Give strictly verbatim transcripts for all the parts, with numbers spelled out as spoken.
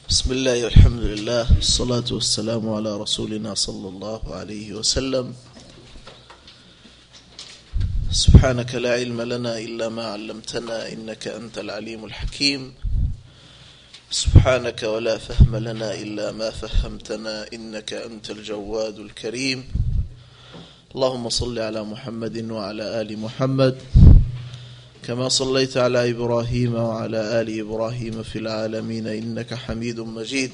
بسم الله والحمد لله والصلاة والسلام على رسولنا صلى الله عليه وسلم. سبحانك لا علم لنا إلا ما علمتنا إنك أنت العليم الحكيم. سبحانك ولا فهم لنا إلا ما فهمتنا إنك أنت الجواد الكريم. اللهم صل على محمد وعلى آل محمد كما صليت على إبراهيم وعلى آل إبراهيم في العالمين إنك حميد مجيد.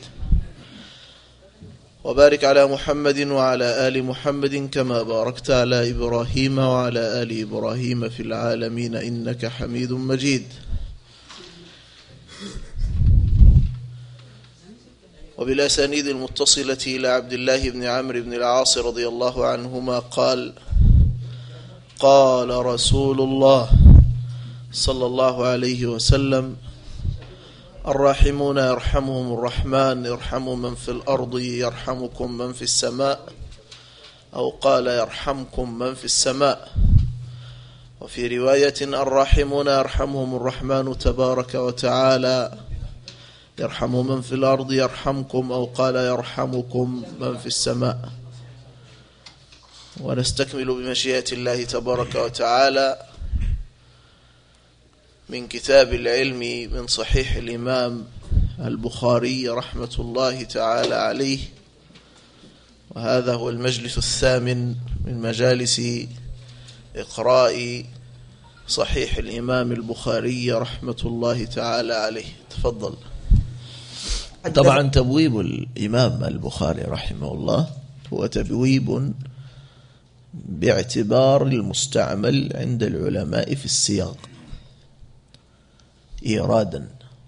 وبارك على محمد وعلى آل محمد كما باركت على إبراهيم وعلى آل إبراهيم في العالمين إنك حميد مجيد. وبالأسانيد المتصلة إلى عبد الله بن عمرو بن العاص رضي الله عنهما قال: قال رسول الله صلى الله عليه وسلم: الراحمون يرحمهم الرحمن ارحموا من في الأرض يرحمكم من في السماء، أو قال يرحمكم من في السماء. وفي رواية: الراحمون يرحمهم الرحمن تبارك وتعالى يرحم من في الأرض يرحمكم، أو قال يرحمكم من في السماء. ونستكمل بمشيئة الله تبارك وتعالى من كتاب العلم من صحيح الإمام البخاري رحمة الله تعالى عليه، وهذا هو المجلس الثامن من مجالس إقراء صحيح الإمام البخاري رحمة الله تعالى عليه. تفضل. طبعا تبويب الإمام البخاري رحمه الله هو تبويب باعتبار المستعمل عند العلماء في السياق إيرادا،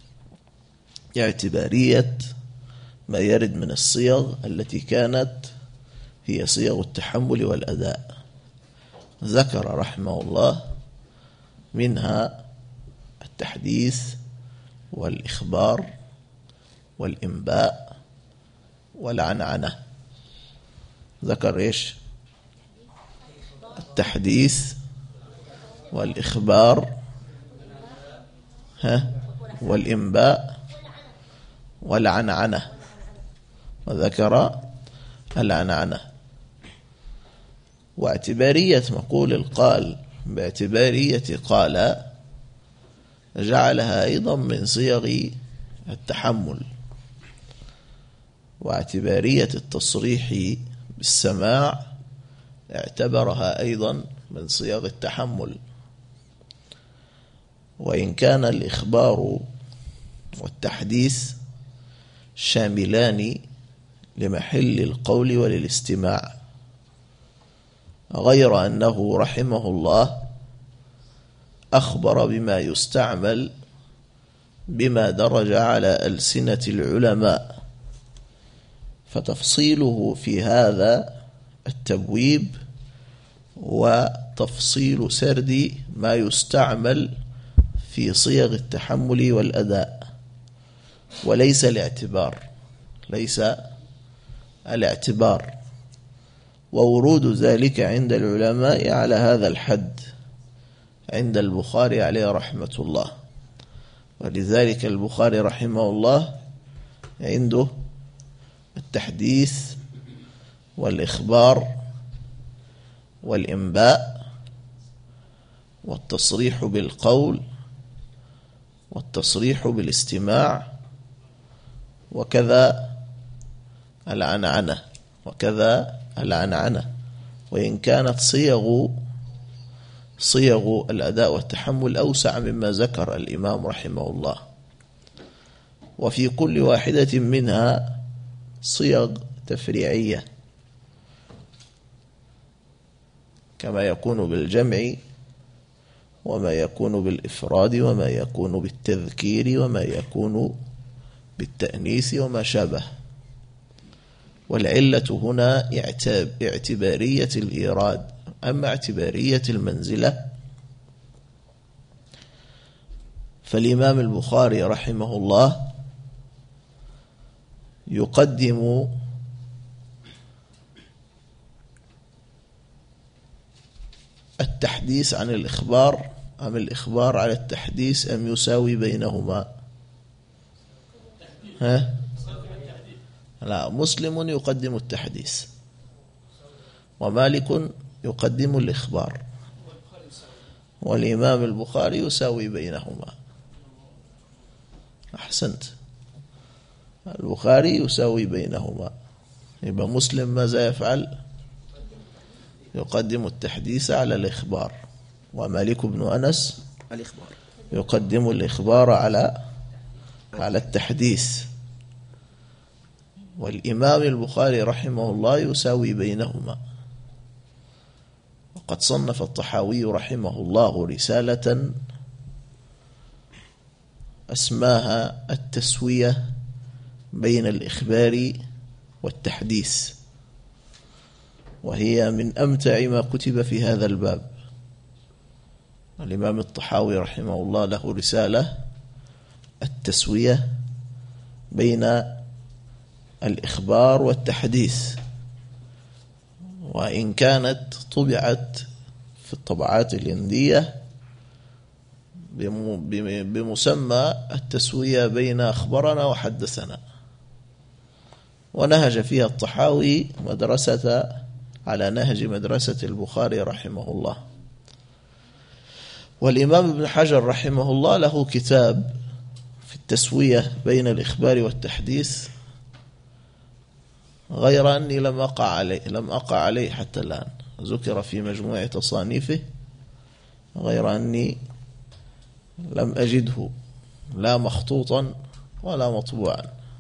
اعتبارية ما يرد من الصيغ التي كانت هي صيغ التحمل والأداء. ذكر رحمه الله منها التحديث والإخبار والإنباء والعنعنة. ذكر إيش؟ التحديث والإخبار ها والإنباء والعنعنة، وذكر العنعنة. واعتبارية مقول القال باعتبارية قال جعلها أيضا من صيغ التحمل، واعتبارية التصريح بالسماع اعتبرها أيضا من صيغ التحمل. وإن كان الإخبار والتحديث شاملان لمحل القول وللاستماع، غير أنه رحمه الله أخبر بما يستعمل بما درج على ألسنة العلماء، فتفصيله في هذا التبويب وتفصيل سرد ما يستعمل في صيغ التحمل والأداء، وليس الاعتبار ليس الاعتبار وورود ذلك عند العلماء على هذا الحد عند البخاري عليه رحمة الله. ولذلك البخاري رحمه الله عنده التحديث والإخبار والإنباء والتصريح بالقول والتصريح بالاستماع، وكذا العنعنة وكذا العنعنة وإن كانت صيغ صيغ الأداء والتحمل أوسع مما ذكر الإمام رحمه الله. وفي كل واحدة منها صيغ تفريعية، كما يكون بالجمع وما يكون بالإفراد وما يكون بالتذكير وما يكون بالتأنيث وما شابه. والعلة هنا اعتبارية الإيراد. أما اعتبارية المنزلة فالإمام البخاري رحمه الله يقدم التحديث عن الإخبار أم الإخبار على التحديث أم يساوي بينهما؟ ها لا، مسلم يقدم التحديث ومالك يقدم الإخبار، والإمام البخاري يساوي بينهما. أحسنت، البخاري يساوي بينهما. يبقى مسلم ماذا يفعل؟ يقدم التحديث على الإخبار، ومالك بن أنس الإخبار يقدم الإخبار على على التحديث، والإمام البخاري رحمه الله يساوي بينهما. وقد صنف الطحاوي رحمه الله رسالة اسماها التسوية بين الإخبار والتحديث، وهي من أمتع ما كتب في هذا الباب. الإمام الطحاوي رحمه الله له رسالة التسوية بين الإخبار والتحديث، وإن كانت طبعت في الطبعات الهندية بمسمى التسوية بين أخبرنا وحدثنا، ونهج فيها الطحاوي مدرسة على نهج مدرسة البخاري رحمه الله. والإمام ابن حجر رحمه الله له كتاب في التسوية بين الإخبار والتحديث، غير أني لم أقع عليه لم أقع عليه حتى الآن، ذكر في مجموعة تصانيفه، غير أني لم أجده لا مخطوطا ولا مطبوعا.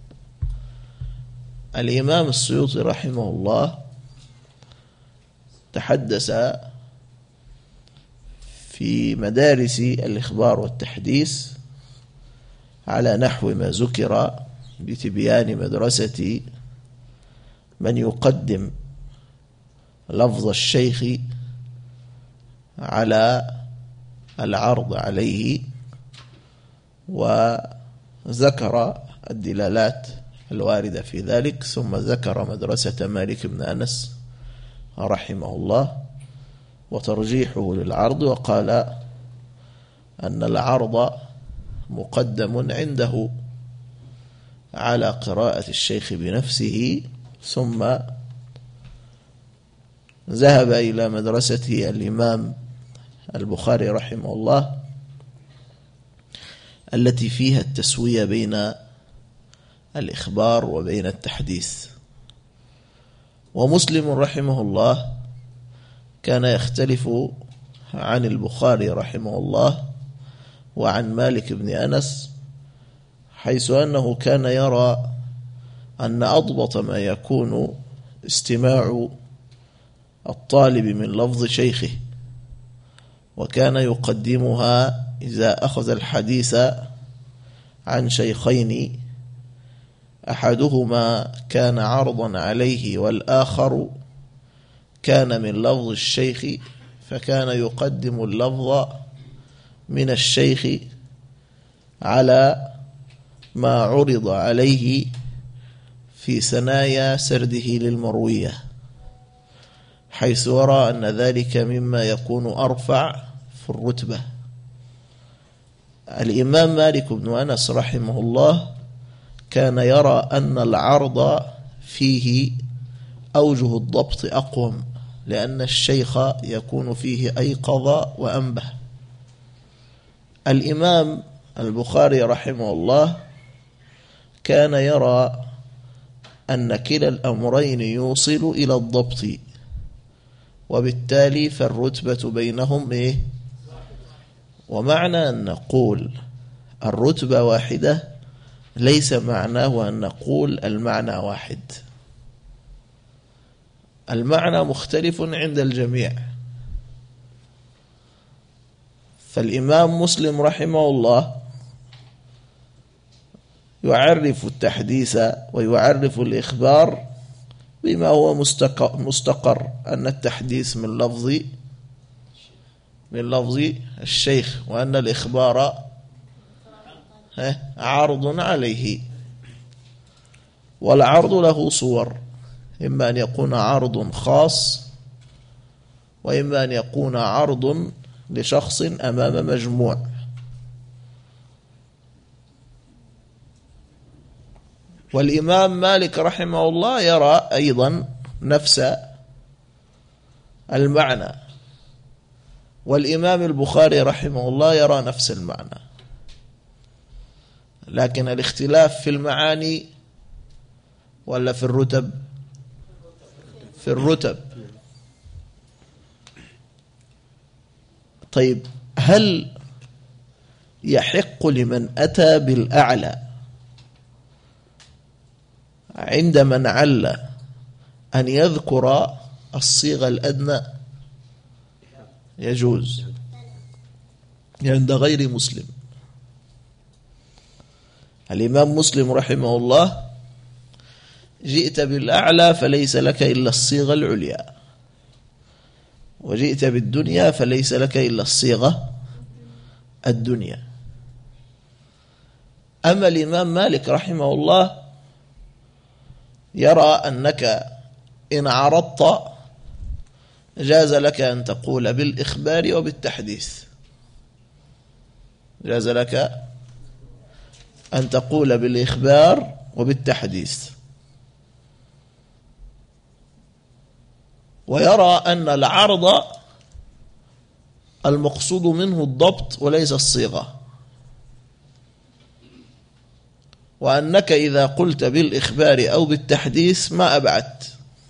الإمام السيوطي رحمه الله تحدث في مدارس الإخبار والتحديث على نحو ما ذكر بتبيان مدرسة من يقدم لفظ الشيخ على العرض عليه، وذكر الدلالات الواردة في ذلك، ثم ذكر مدرسة مالك بن أنس رحمه الله وترجيحه للعرض، وقال أن العرض مقدم عنده على قراءة الشيخ بنفسه، ثم ذهب إلى مدرسة الإمام البخاري رحمه الله التي فيها التسوية بين الإخبار وبين التحديث. ومسلم رحمه الله كان يختلف عن البخاري رحمه الله وعن مالك بن أنس، حيث أنه كان يرى أن أضبط ما يكون استماع الطالب من لفظ شيخه، وكان يقدمها إذا أخذ الحديث عن شيخين أحدهما كان عرضا عليه والآخر كان من لفظ الشيخ، فكان يقدم اللفظ من الشيخ على ما عرض عليه في ثنايا سرده للمروية، حيث يرى أن ذلك مما يكون أرفع في الرتبة. الإمام مالك بن أنس رحمه الله كان يرى أن العرض فيه أوجه الضبط أقوم، لأن الشيخ يكون فيه أيقظ وأنبه. الإمام البخاري رحمه الله كان يرى أن كلا الأمرين يوصل إلى الضبط، وبالتالي فالرتبة بينهم إيه؟ ومعنى أن نقول الرتبة واحدة ليس معناه أن نقول المعنى واحد، المعنى مختلف عند الجميع. فالإمام مسلم رحمه الله يعرف التحديث ويعرف الإخبار بما هو مستقر، أن التحديث من لفظ من لفظ الشيخ، وأن الإخبار عرض عليه. والعرض له صور، إما أن يكون عرض خاص، وإما أن يكون عرض لشخص أمام مجموع. والإمام مالك رحمه الله يرى أيضا نفس المعنى، والإمام البخاري رحمه الله يرى نفس المعنى، لكن الاختلاف في المعاني ولا في الرتب؟ في الرتب. طيب، هل يحق لمن أتى بالأعلى عند من عل أن يذكر الصيغة الأدنى؟ يجوز عند غير مسلم. الإمام مسلم رحمه الله: جئت بالأعلى فليس لك إلا الصيغة العليا، وجئت بالدنيا فليس لك إلا الصيغة الدنيا. أما الإمام مالك رحمه الله يرى أنك إن عرضت جاز لك أن تقول بالإخبار وبالتحديث، جاز لك أن تقول بالإخبار وبالتحديث. ويرى أن العرض المقصود منه الضبط وليس الصيغة، وأنك إذا قلت بالإخبار أو بالتحديث ما أبعدت.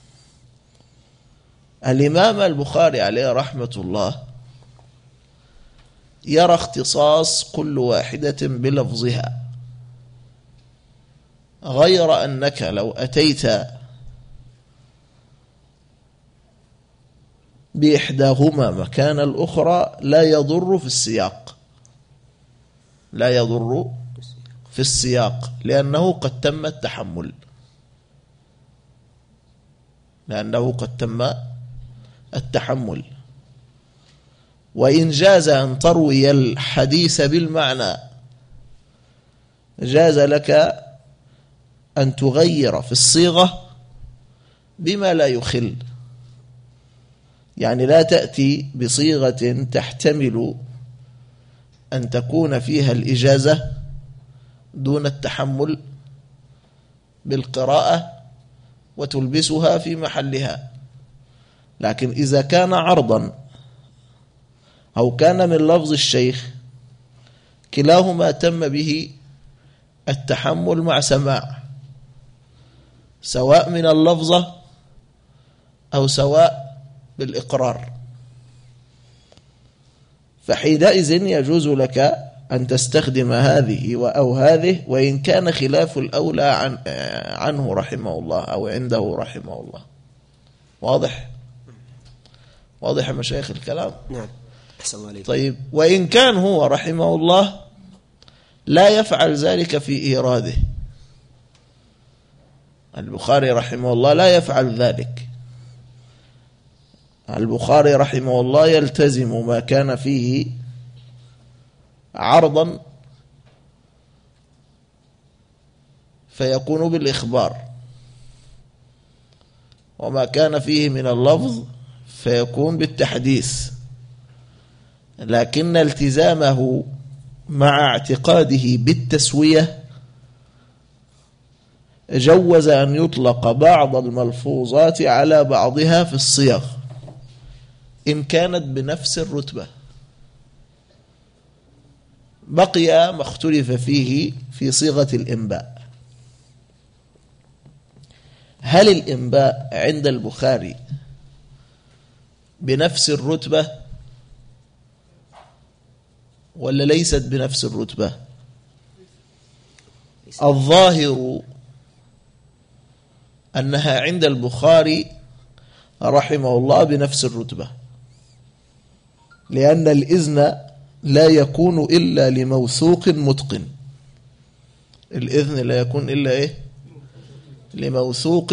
الإمام البخاري عليه رحمة الله يرى اختصاص كل واحدة بلفظها، غير أنك لو أتيت بإحداهما مكان الأخرى لا يضر في السياق، لا يضر في السياق لأنه قد تم التحمل، لأنه قد تم التحمل. وإن جاز أن تروي الحديث بالمعنى جاز لك أن تغير في الصيغة بما لا يخل، يعني لا تأتي بصيغة تحتمل أن تكون فيها الإجازة دون التحمل بالقراءة وتلبسها في محلها. لكن إذا كان عرضا أو كان من لفظ الشيخ كلاهما تم به التحمل مع سماع، سواء من اللفظة أو سواء بالإقرار، فحينئذ يجوز لك أن تستخدم هذه أو هذه، وإن كان خلاف الأولى عن عنه رحمه الله أو عنده رحمه الله. واضح؟ واضح مشايخ الكلام؟ نعم. أحسن عليك. طيب، وإن كان هو رحمه الله لا يفعل ذلك في إيراده، البخاري رحمه الله لا يفعل ذلك. البخاري رحمه الله يلتزم ما كان فيه عرضا فيكون بالإخبار، وما كان فيه من اللفظ فيكون بالتحديث، لكن التزامه مع اعتقاده بالتسوية جوز أن يطلق بعض الملفوظات على بعضها في الصيغ إن كانت بنفس الرتبة. بقي ما اختلف فيه في صيغة الإنباء. هل الإنباء عند البخاري بنفس الرتبة ولا ليست بنفس الرتبة؟ الظاهر أنها عند البخاري رحمه الله بنفس الرتبة، لأن الإذن لا يكون إلا لموثوق متقن. الإذن لا يكون إلا إيه؟ لموثوق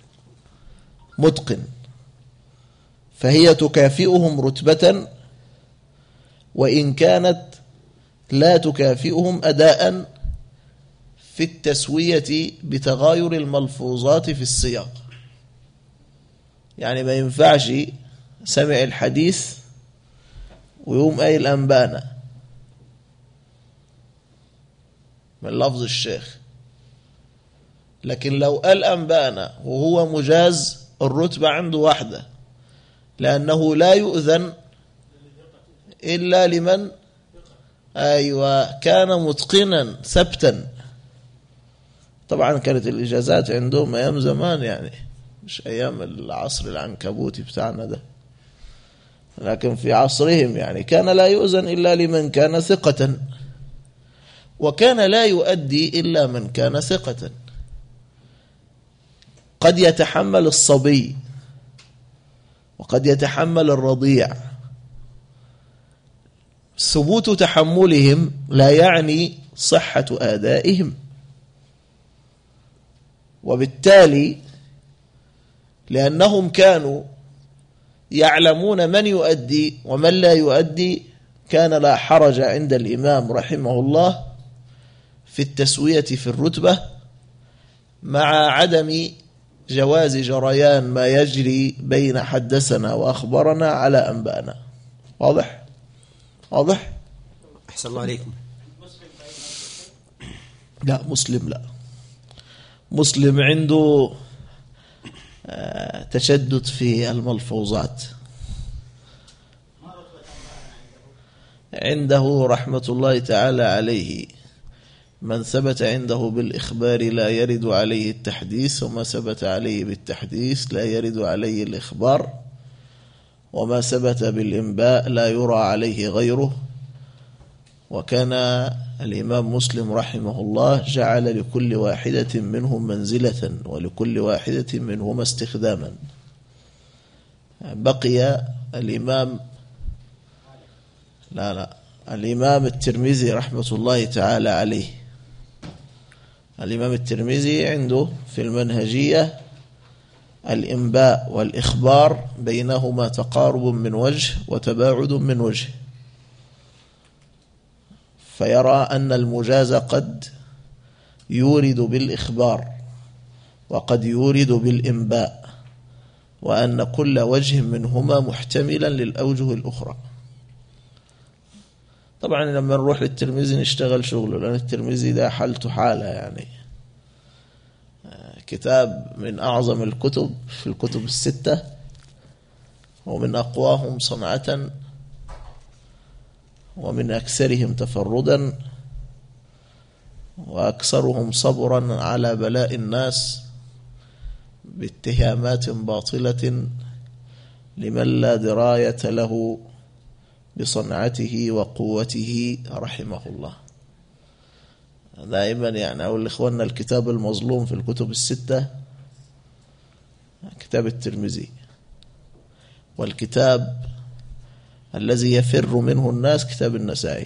متقن، فهي تكافئهم رتبة وإن كانت لا تكافئهم أداء في التسوية بتغاير الملفوظات في السياق. يعني ما ينفعش سمع الحديث ويوم قايل أنبانا من لفظ الشيخ، لكن لو قال أنبأنا وهو مجاز الرتبة عنده واحدة، لأنه لا يؤذن إلا لمن أيوة كان متقنا ثبتا. طبعا كانت الإجازات عندهم أيام زمان، يعني مش أيام العصر العنكبوتي بتاعنا ده، لكن في عصرهم يعني كان لا يؤذن إلا لمن كان ثقة، وكان لا يؤدي إلا من كان ثقة. قد يتحمل الصبي وقد يتحمل الرضيع. ثبوت تحملهم لا يعني صحة أدائهم، وبالتالي لأنهم كانوا يعلمون من يؤدي ومن لا يؤدي، كان لا حرج عند الإمام رحمه الله في التسوية في الرتبة، مع عدم جواز جريان ما يجري بين حدثنا وأخبرنا على أنبأنا. واضح؟ واضح؟ أحسن الله عليكم. لا مسلم لا، مسلم عنده تشدد في الملفوظات. عنده رحمة الله تعالى عليه من ثبت عنده بالإخبار لا يرد عليه التحديث، وما ثبت عليه بالتحديث لا يرد عليه الإخبار، وما ثبت بالإنباء لا يرى عليه غيره. وكان الإمام مسلم رحمه الله جعل لكل واحدة منهم منزلة ولكل واحدة منهما استخداما. بقي الإمام لا لا الإمام الترمذي رحمة الله تعالى عليه، الإمام الترمذي عنده في المنهجية الإنباء والإخبار بينهما تقارب من وجه وتباعد من وجه، فيرى أن المجاز قد يورد بالإخبار وقد يورد بالإنباء، وأن كل وجه منهما محتملا للأوجه الأخرى. طبعا لما نروح للترمذي نشتغل شغله، لأن الترمذي ده حالته حالة، يعني كتاب من أعظم الكتب في الكتب الستة، ومن أقواهم صنعة، ومن أكثرهم تفردا، وأكثرهم صبرا على بلاء الناس باتهامات باطلة لمن لا دراية له بصنعته وقوته رحمه الله. دائما يعني أقول لإخواننا الكتاب المظلوم في الكتب الستة كتاب الترمذي، والكتاب الذي يفر منه الناس كتاب النسائي.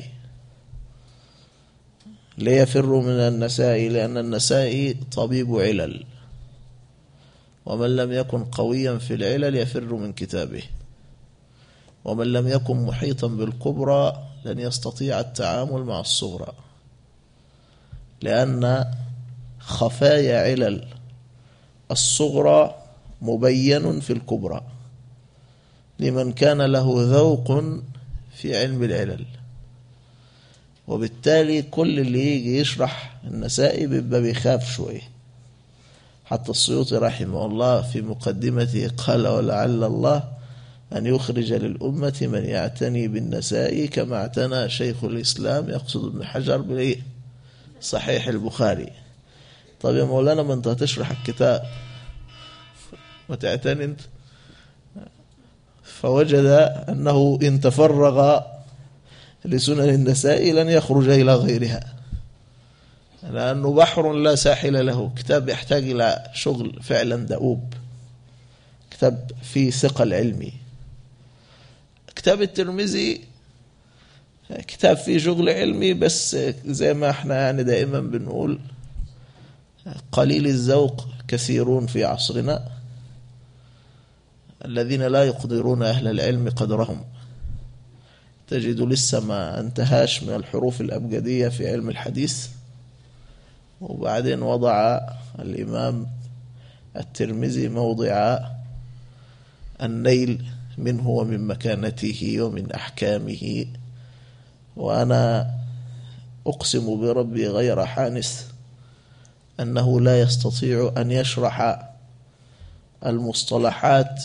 ليه يفر من النسائي؟ لأن النسائي طبيب علل، ومن لم يكن قويا في العلل يفر من كتابه، ومن لم يكن محيطا بالكبرى لن يستطيع التعامل مع الصغرى، لأن خفايا علل الصغرى مبين في الكبرى لمن كان له ذوق في علم العلل. وبالتالي كل اللي يجي يشرح النسائي بيبقى بيخاف شوية. حتى السيوطي رحمه الله في مقدمته قال: ولعل الله أن يخرج للأمة من يعتني بالنسائي كما اعتنى شيخ الإسلام، يقصد ابن حجر بالإيه؟ صحيح البخاري. طب يا مولانا ما انت هتشرح الكتاب ما تعتني انت؟ فوجد أنه إن تفرغ لسنن النسائي لن يخرج إلى غيرها، لأنه بحر لا ساحل له. كتاب يحتاج إلى شغل فعلا دؤوب، كتاب فيه ثقل علمي. كتاب الترمذي كتاب فيه شغل علمي، بس زي ما احنا يعني دائما بنقول قليل الذوق كثيرون في عصرنا الذين لا يقدرون أهل العلم قدرهم. تجد لسه ما انتهاش من الحروف الأبجدية في علم الحديث، وبعدين وضع الإمام الترمذي موضع النيل منه ومن مكانته ومن أحكامه. وأنا أقسم بربي غير حانث أنه لا يستطيع أن يشرح المصطلحات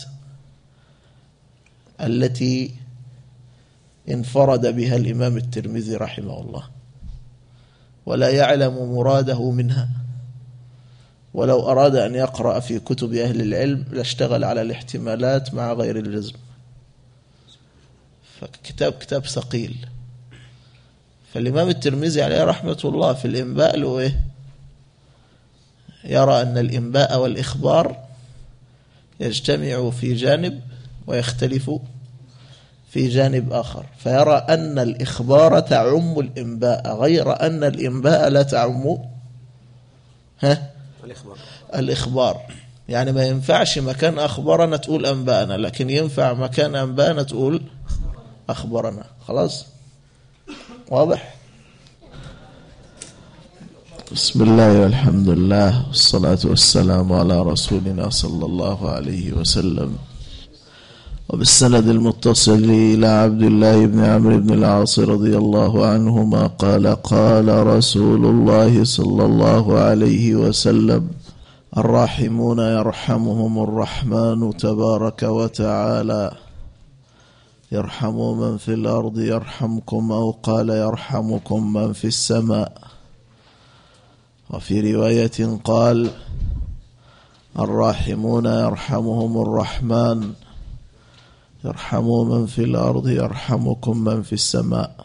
التي انفرد بها الإمام الترمذي رحمه الله، ولا يعلم مراده منها، ولو أراد أن يقرأ في كتب أهل العلم لاشتغل على الاحتمالات مع غير الجزم، فكتاب كتاب ثقيل. فالإمام الترمذي عليه رحمة الله في الإنباء له إيه؟ يرى أن الإنباء والإخبار يجتمع في جانب ويختلف في جانب آخر، فيرى أن الإخبار تعم الإنباء، غير أن الإنباء لا تعم ها الإخبار. الإخبار يعني ما ينفعش مكان أخبرنا تقول أنبأنا، لكن ينفع مكان أنبأنا تقول أخبرنا. خلاص واضح؟ بسم الله والحمد لله والصلاة والسلام على رسولنا صلى الله عليه وسلم. وبالسند المتصل إلى عبد الله بن عمرو بن العاص رضي الله عنهما قال قال رسول الله صلى الله عليه وسلم: الراحمون يرحمهم الرحمن تبارك وتعالى، يرحموا من في الأرض يرحمكم، أو قال يرحمكم من في السماء. وفي رواية قال: الراحمون يرحمهم الرحمن، يرحموا من في الأرض يرحمكم من في السماء.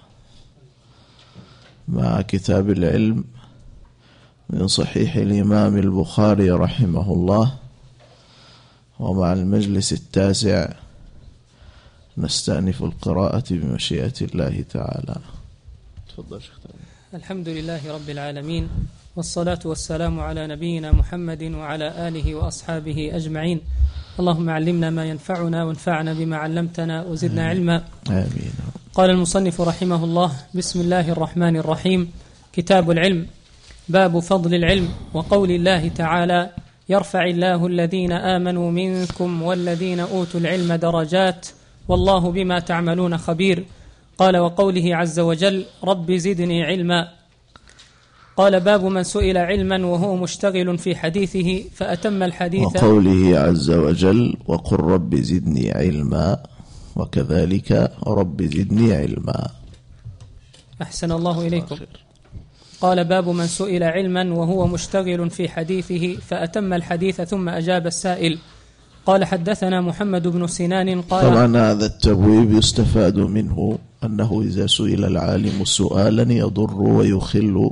مع كتاب العلم من صحيح الإمام البخاري رحمه الله، ومع المجلس التاسع نستأنف القراءة بمشيئة الله تعالى. تفضل شيخ. الحمد لله رب العالمين، والصلاة والسلام على نبينا محمد وعلى آله وأصحابه أجمعين. اللهم علمنا ما ينفعنا وانفعنا بما علمتنا وزدنا آمين. علما آمين. قال المصنف رحمه الله: بسم الله الرحمن الرحيم. كتاب العلم. باب فضل العلم، وقول الله تعالى: يرفع الله الذين آمنوا منكم والذين أوتوا العلم درجات والله بما تعملون خبير. قال: وقوله عز وجل: رب زدني علما. قال: باب من سئل علما وهو مشتغل في حديثه فأتم الحديث. وقوله عز وجل: وقل رب زدني علما، وكذلك رب زدني علما. أحسن الله إليكم. قال: باب من سئل علما وهو مشتغل في حديثه فأتم الحديث ثم أجاب السائل. قال: حدثنا محمد بن سنان قال. طبعا هذا التبويب يستفاد منه أنه إذا سئل العالم سؤالا يضر ويخل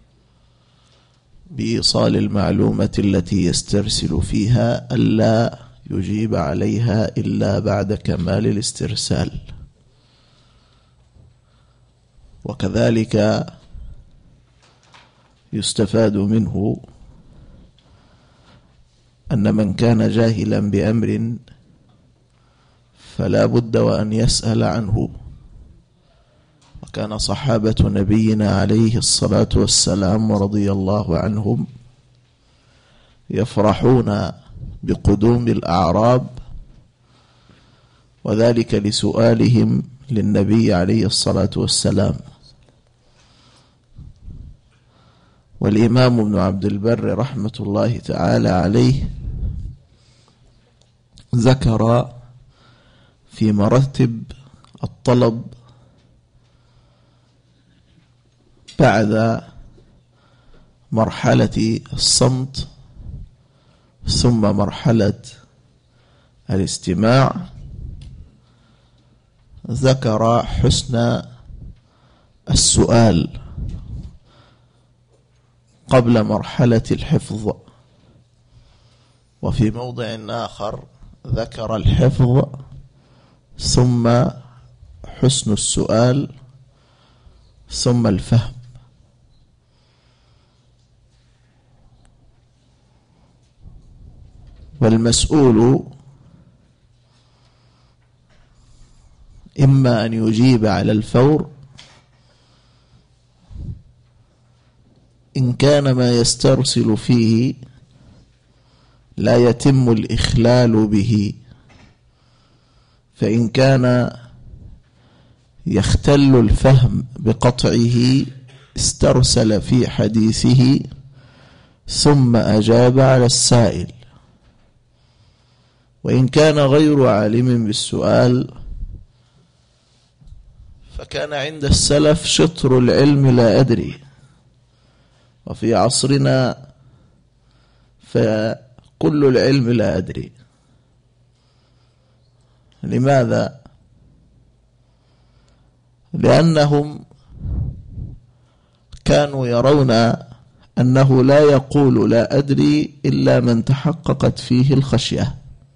بإيصال المعلومة التي يسترسل فيها ألا يجيب عليها إلا بعد كمال الاسترسال. وكذلك يستفاد منه أن من كان جاهلا بأمر فلا بد وأن يسأل عنه. وكان صحابة نبينا عليه الصلاة والسلام رضي الله عنهم يفرحون بقدوم الأعراب، وذلك لسؤالهم للنبي عليه الصلاة والسلام. والإمام ابن عبد البر رحمة الله تعالى عليه ذكر في مراتب الطلب بعد مرحلة الصمت ثم مرحلة الاستماع، ذكر حسن السؤال قبل مرحلة الحفظ، وفي موضع آخر ذكر الحفظ ثم حسن السؤال ثم الفهم. والمسؤول إما أن يجيب على الفور إن كان ما يسترسل فيه لا يتم الإخلال به، فإن كان يختل الفهم بقطعه استرسل في حديثه ثم أجاب على السائل. وإن كان غير عالم بالسؤال فكان عند السلف شطر العلم لا أدري، وفي عصرنا فكل العلم لا أدري. لماذا؟ لأنهم كانوا يرون أنه لا يقول لا أدري إلا من تحققت فيه الخشية.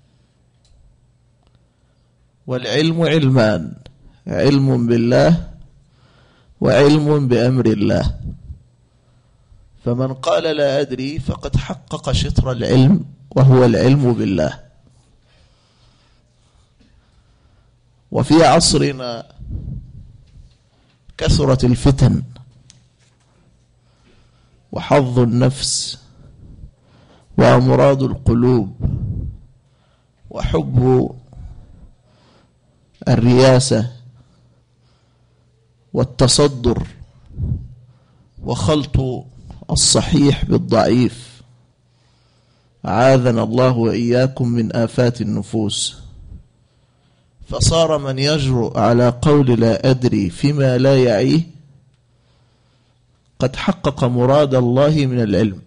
والعلم علمان: علم بالله وعلم بأمر الله. فمن قال لا أدري فقد حقق شطر العلم وهو العلم بالله. وفي عصرنا كثرت الفتن وحظ النفس وأمراض القلوب وحب الرياسة والتصدر وخلط الصحيح بالضعيف. أعاذنا الله وإياكم من آفات النفوس. فصار من يجرؤ على قول لا أدري فيما لا يعيه قد حقق مراد الله من العلم.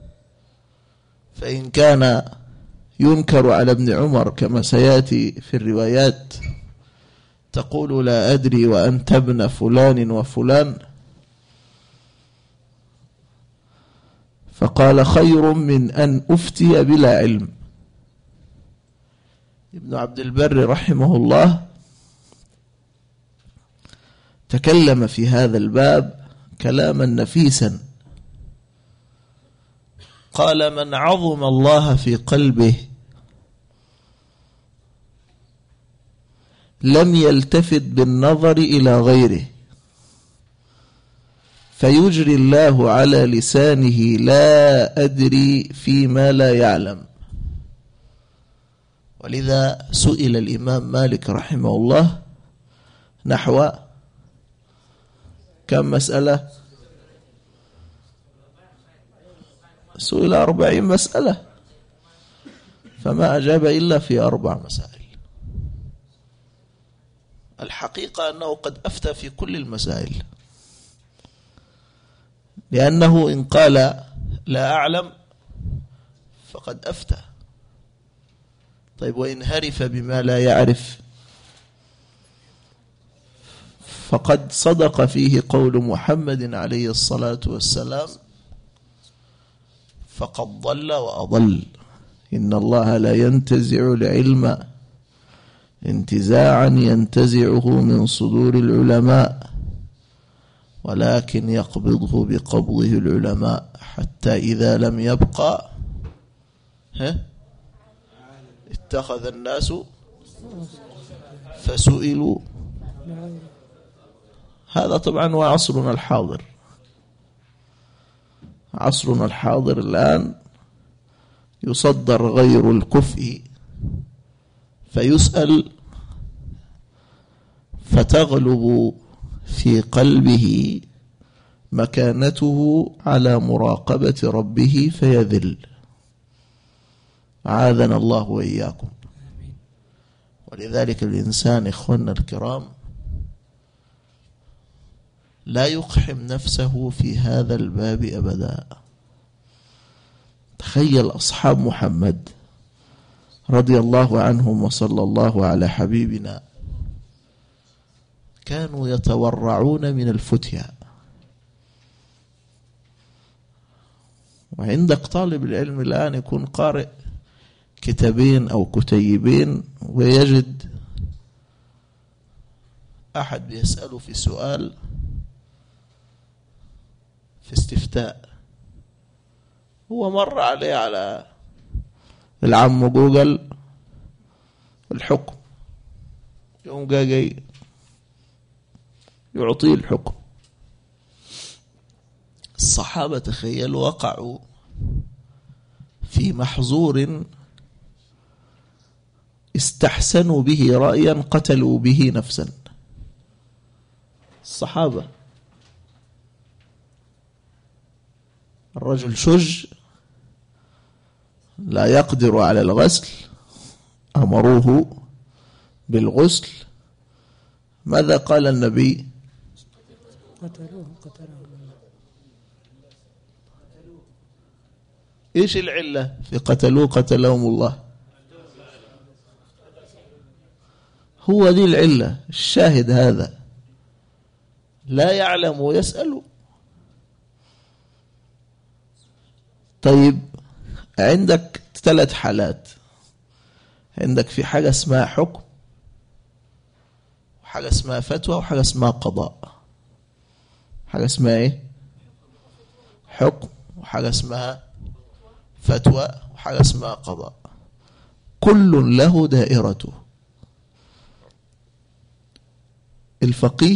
فإن كان ينكر على ابن عمر كما سيأتي في الروايات تقول لا أدري وأنت ابن فلان وفلان، فقال خير من أن أفتي بلا علم. ابن عبد البر رحمه الله تكلم في هذا الباب كلاما نفيسا. قال: من عظم الله في قلبه لم يلتفت بالنظر إلى غيره، فيجري الله على لسانه لا أدري فيما لا يعلم. ولذا سئل الإمام مالك رحمه الله نحو كم مسألة؟ سئل أربعين مسألة فما أجاب إلا في أربع مسائل. الحقيقة أنه قد أفتى في كل المسائل، لأنه إن قال لا أعلم فقد أفتى. طيب وإن هرف بما لا يعرف فقد صدق فيه قول محمد عليه الصلاة والسلام: فقد ضل وأضل. إن الله لا ينتزع العلم انتزاعا ينتزعه من صدور العلماء، ولكن يقبضه بقبضه العلماء، حتى إذا لم يبقى اتخذ الناس فسئلوا. هذا طبعا هو عصرنا الحاضر. عصرنا الحاضر الآن يصدر غير الكفء فيسأل فتغلب في قلبه مكانته على مراقبة ربه فيذل. عاذنا الله وإياكم. ولذلك الإنسان إخواننا الكرام لا يقحم نفسه في هذا الباب أبدا. تخيل أصحاب محمد رضي الله عنهم وصلى الله على حبيبنا كانوا يتورعون من الفتيا. وعندك طالب العلم الآن يكون قارئ كتابين أو كتيبين ويجد أحد بيسأله في سؤال في استفتاء، هو مر عليه على العم جوجل الحكم، يوم جاي يعطيه الحكم. الصحابة تخيلوا وقعوا في محظور استحسنوا به رأيا قتلوا به نفسا. الصحابة الرجل شج لا يقدر على الغسل أمروه بالغسل. ماذا قال النبي؟ قتلوه قتلوه. إيش العلة في قتلوه قتلهم الله؟ هو دي العلة. الشاهد هذا لا يعلم ويسأل. طيب عندك ثلاث حالات. عندك في حاجة اسمها حكم، وحاجة اسمها فتوى، وحاجة اسمها قضاء. حاجة اسمها ايه؟ حكم، وحاجة اسمها فتوى، وحاجة اسمها قضاء. كل له دائرته. الفقيه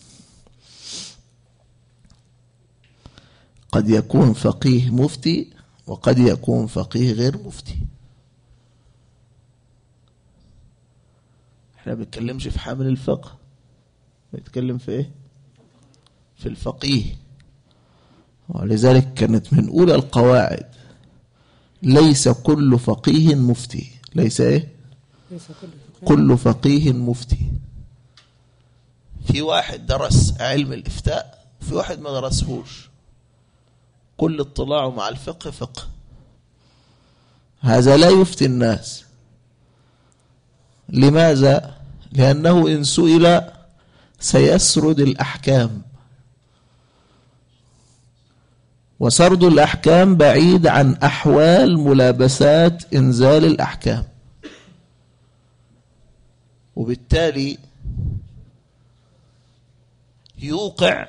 قد يكون فقيه مفتي، وقد يكون فقيه غير مفتي. احنا بنتكلمش في حامل الفقه، بنتكلم في ايه؟ في الفقيه. ولذلك كانت من اولى القواعد ليس كل فقيه مفتي. ليس ايه؟ ليس كل فقيه. كل فقيه مفتي. في واحد درس علم الإفتاء، وفي واحد ما درسهوش. كل اطلاعه مع الفقه فقه. هذا لا يفتي الناس. لماذا؟ لأنه إن سئل سيسرد الأحكام، وسرد الأحكام بعيد عن أحوال ملابسات إنزال الأحكام. وبالتالي يوقع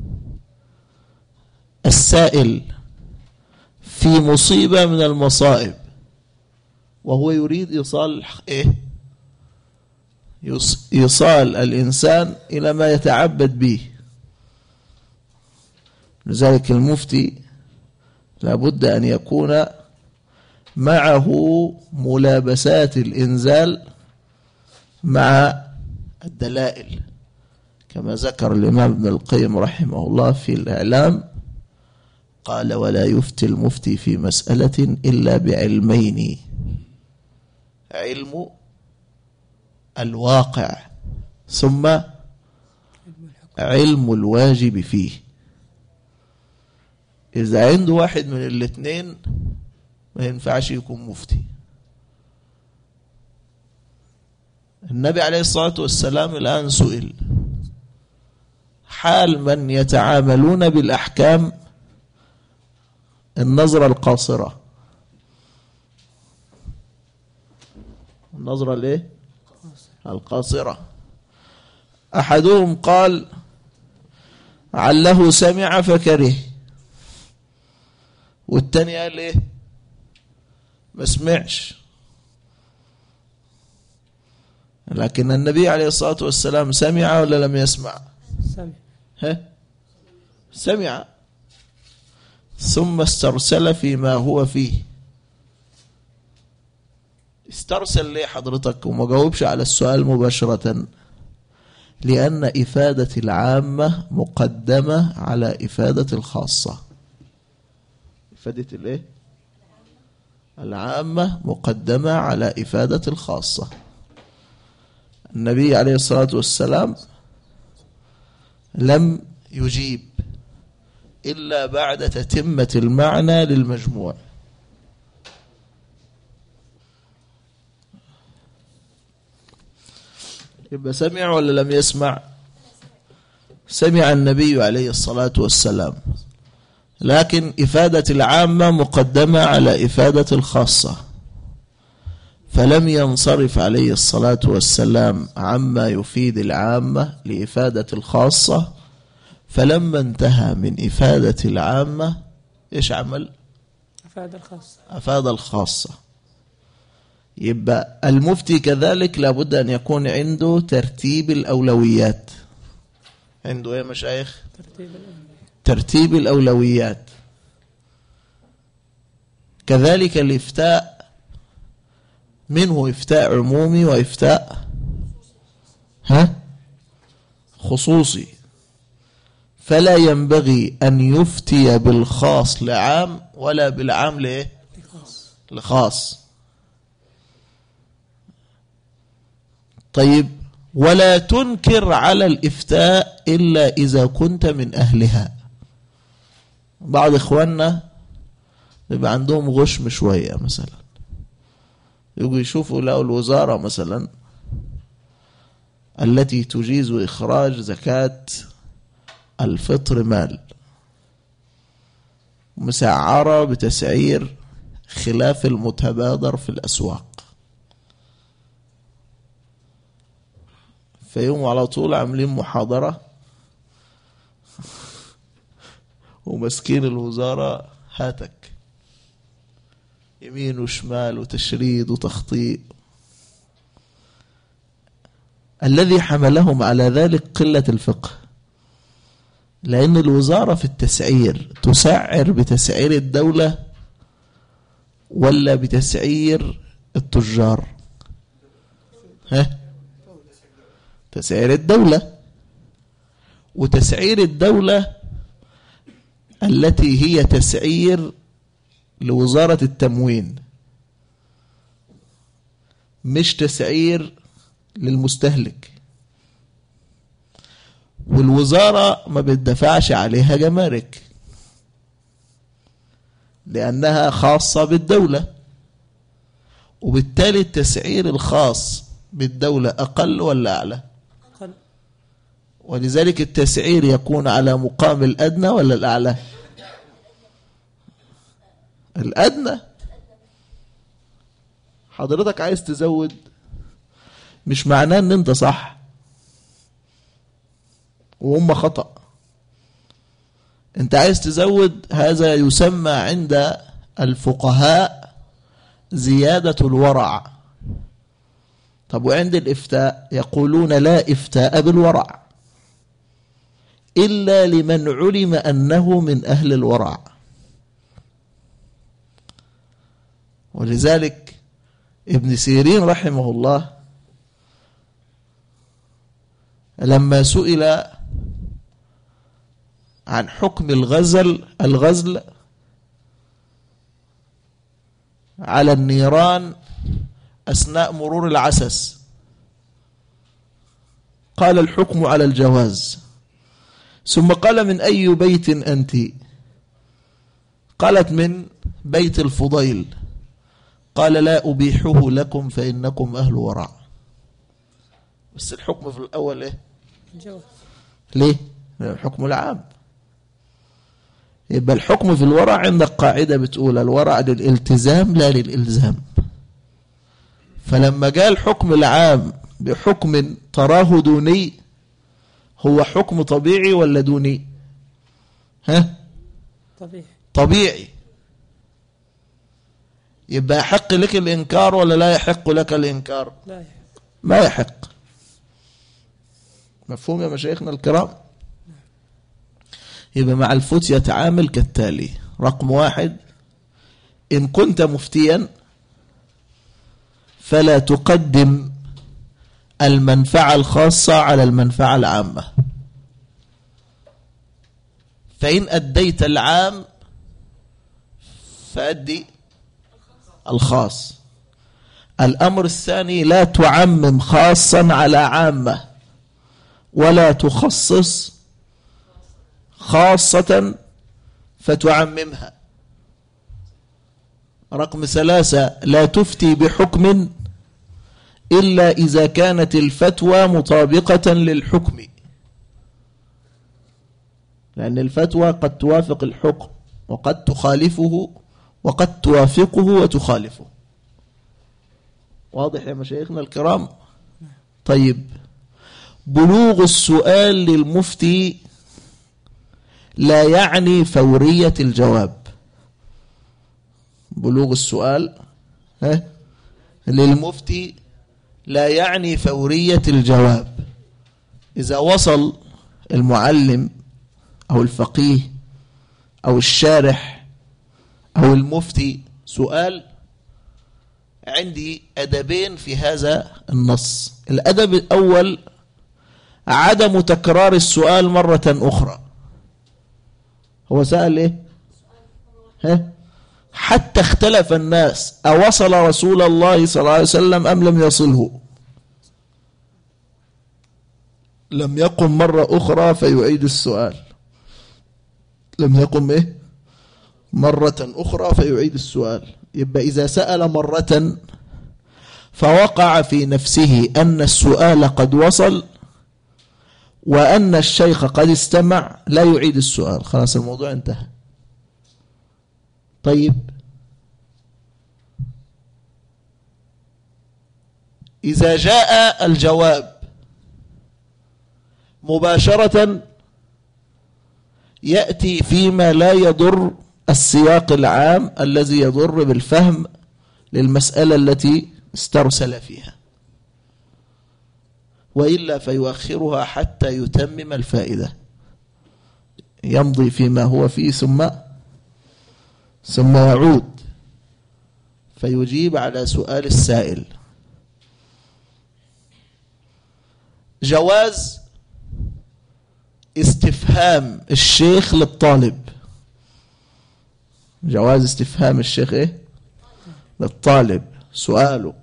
السائل في مصيبة من المصائب، وهو يريد إيصال إيه؟ إيصال الإنسان إلى ما يتعبد به. لذلك المفتي لابد أن يكون معه ملابسات الإنزال مع الدلائل، كما ذكر الإمام ابن القيم رحمه الله في الإعلام، قال: ولا يفتي المفتي في مسألة إلا بعلمين: علم الواقع، ثم علم الواجب فيه. إذا عنده واحد من الاثنين ما ينفعش يكون مفتي. النبي عليه الصلاة والسلام الآن سئل حال من يتعاملون بالأحكام النظرة القاصرة. النظرة الايه؟ القاصرة. أحدهم قال: عله سمع فكره، والتاني قال ايه؟ ما سمعش. لكن النبي عليه الصلاة والسلام سمع ولا لم يسمع؟ سمع. ها؟ سمع، ثم استرسل فيما هو فيه. استرسل ليه حضرتك وما جاوبش على السؤال مباشرة؟ لأن إفادة العامة مقدمة على إفادة الخاصة. إفادة الإيه؟ العامة مقدمة على إفادة الخاصة. النبي عليه الصلاة والسلام لم يجيب إلا بعد تتمة المعنى للمجموع. يبقى سمع ولا لم يسمع؟ سمع النبي عليه الصلاة والسلام، لكن إفادة العامة مقدمة على إفادة الخاصة، فلم ينصرف عليه الصلاة والسلام عما يفيد العامة لإفادة الخاصة. فلما انتهى من إفادة العامة إيش عمل؟ أفاد الخاصة. أفاد الخاصة. يبقى المفتي كذلك لابد أن يكون عنده ترتيب الأولويات. عنده إيه مشايخ؟ ترتيب الأولويات. ترتيب الأولويات. كذلك الإفتاء منه إفتاء عمومي وإفتاء ها خصوصي. فلا ينبغي أن يفتي بالخاص لعام ولا بالعام لإيه؟ الخاص. طيب ولا تنكر على الإفتاء إلا إذا كنت من أهلها. بعض إخواننا يبقى عندهم غشم شوية، مثلا يجوا يشوفوا لقوا الوزارة مثلا التي تجيز إخراج زكاة الفطر مال مسعرة بتسعير خلاف المتبادر في الأسواق، فيوم على طول عاملين محاضرة ومسكين الوزارة هاتك يمين وشمال وتشريد وتخطيط. الذي حملهم على ذلك قلة الفقه، لأن الوزارة في التسعير تسعر بتسعير الدولة ولا بتسعير التجار؟ ها؟ تسعير الدولة. وتسعير الدولة التي هي تسعير لوزارة التموين، مش تسعير للمستهلك. والوزارة ما بتدفعش عليها جمارك لأنها خاصة بالدولة، وبالتالي التسعير الخاص بالدولة أقل ولا أعلى؟ أقل. ولذلك التسعير يكون على مقام الأدنى ولا الأعلى؟ الأدنى. حضرتك عايز تزود، مش معناه ان انت صح وهم خطأ. انت عايز تزود، هذا يسمى عند الفقهاء زيادة الورع. طب وعند الإفتاء يقولون لا إفتاء بالورع إلا لمن علم أنه من أهل الورع. ولذلك ابن سيرين رحمه الله لما سئل عن حكم الغزل الغزل على النيران أثناء مرور العسس، قال الحكم على الجواز. ثم قال من أي بيت أنت؟ قالت من بيت الفضيل. قال لا أبيحه لكم فإنكم أهل ورع. بس الحكم في الأول إيه؟ الجواز. ليه؟ الحكم العام. يبقى الحكم في الورع عندك قاعدة بتقول الورع للالتزام لا للإلزام. فلما جاء الحكم العام بحكم تراه دوني، هو حكم طبيعي ولا دوني؟ ها؟ طبيعي. طبيعي. يبقى يحق لك الإنكار ولا لا يحق لك الإنكار؟ لا يحق. ما يحق. مفهوم يا مشايخنا الكرام؟ يبقى مع الفتية يتعامل كالتالي: رقم واحد، إن كنت مفتيا فلا تقدم المنفعة الخاصة على المنفعة العامة، فإن أديت العام فأدي الخاص. الأمر الثاني، لا تعمم خاصا على عامة ولا تخصص خاصة فتعممها. رقم ثلاثة، لا تفتي بحكم إلا إذا كانت الفتوى مطابقة للحكم، لأن الفتوى قد توافق الحكم وقد تخالفه وقد توافقه وتخالفه. واضح يا مشايخنا الكرام؟ طيب، بلوغ السؤال للمفتي لا يعني فورية الجواب. بلوغ السؤال ها للمفتي لا يعني فورية الجواب. إذا وصل المعلم أو الفقيه أو الشارح أو المفتي سؤال، عندي أدبين في هذا النص. الأدب الأول عدم تكرار السؤال مرة أخرى. هو سأل إيه؟ ها؟ حتى اختلف الناس أوصل رسول الله صلى الله عليه وسلم أم لم يصله، لم يقم مرة أخرى فيعيد السؤال، لم يقم إيه مرة أخرى فيعيد السؤال. يبقى إذا سأل مرة فوقع في نفسه أن السؤال قد وصل وأن الشيخ قد استمع، لا يعيد السؤال، خلاص الموضوع انتهى. طيب إذا جاء الجواب مباشرة يأتي فيما لا يضر السياق العام الذي يضر بالفهم للمسألة التي استرسل فيها، وإلا فيؤخرها حتى يتمم الفائدة، يمضي فيما هو فيه ثم ثم يعود فيجيب على سؤال السائل. جواز استفهام الشيخ للطالب، جواز استفهام الشيخ ايه للطالب سؤاله،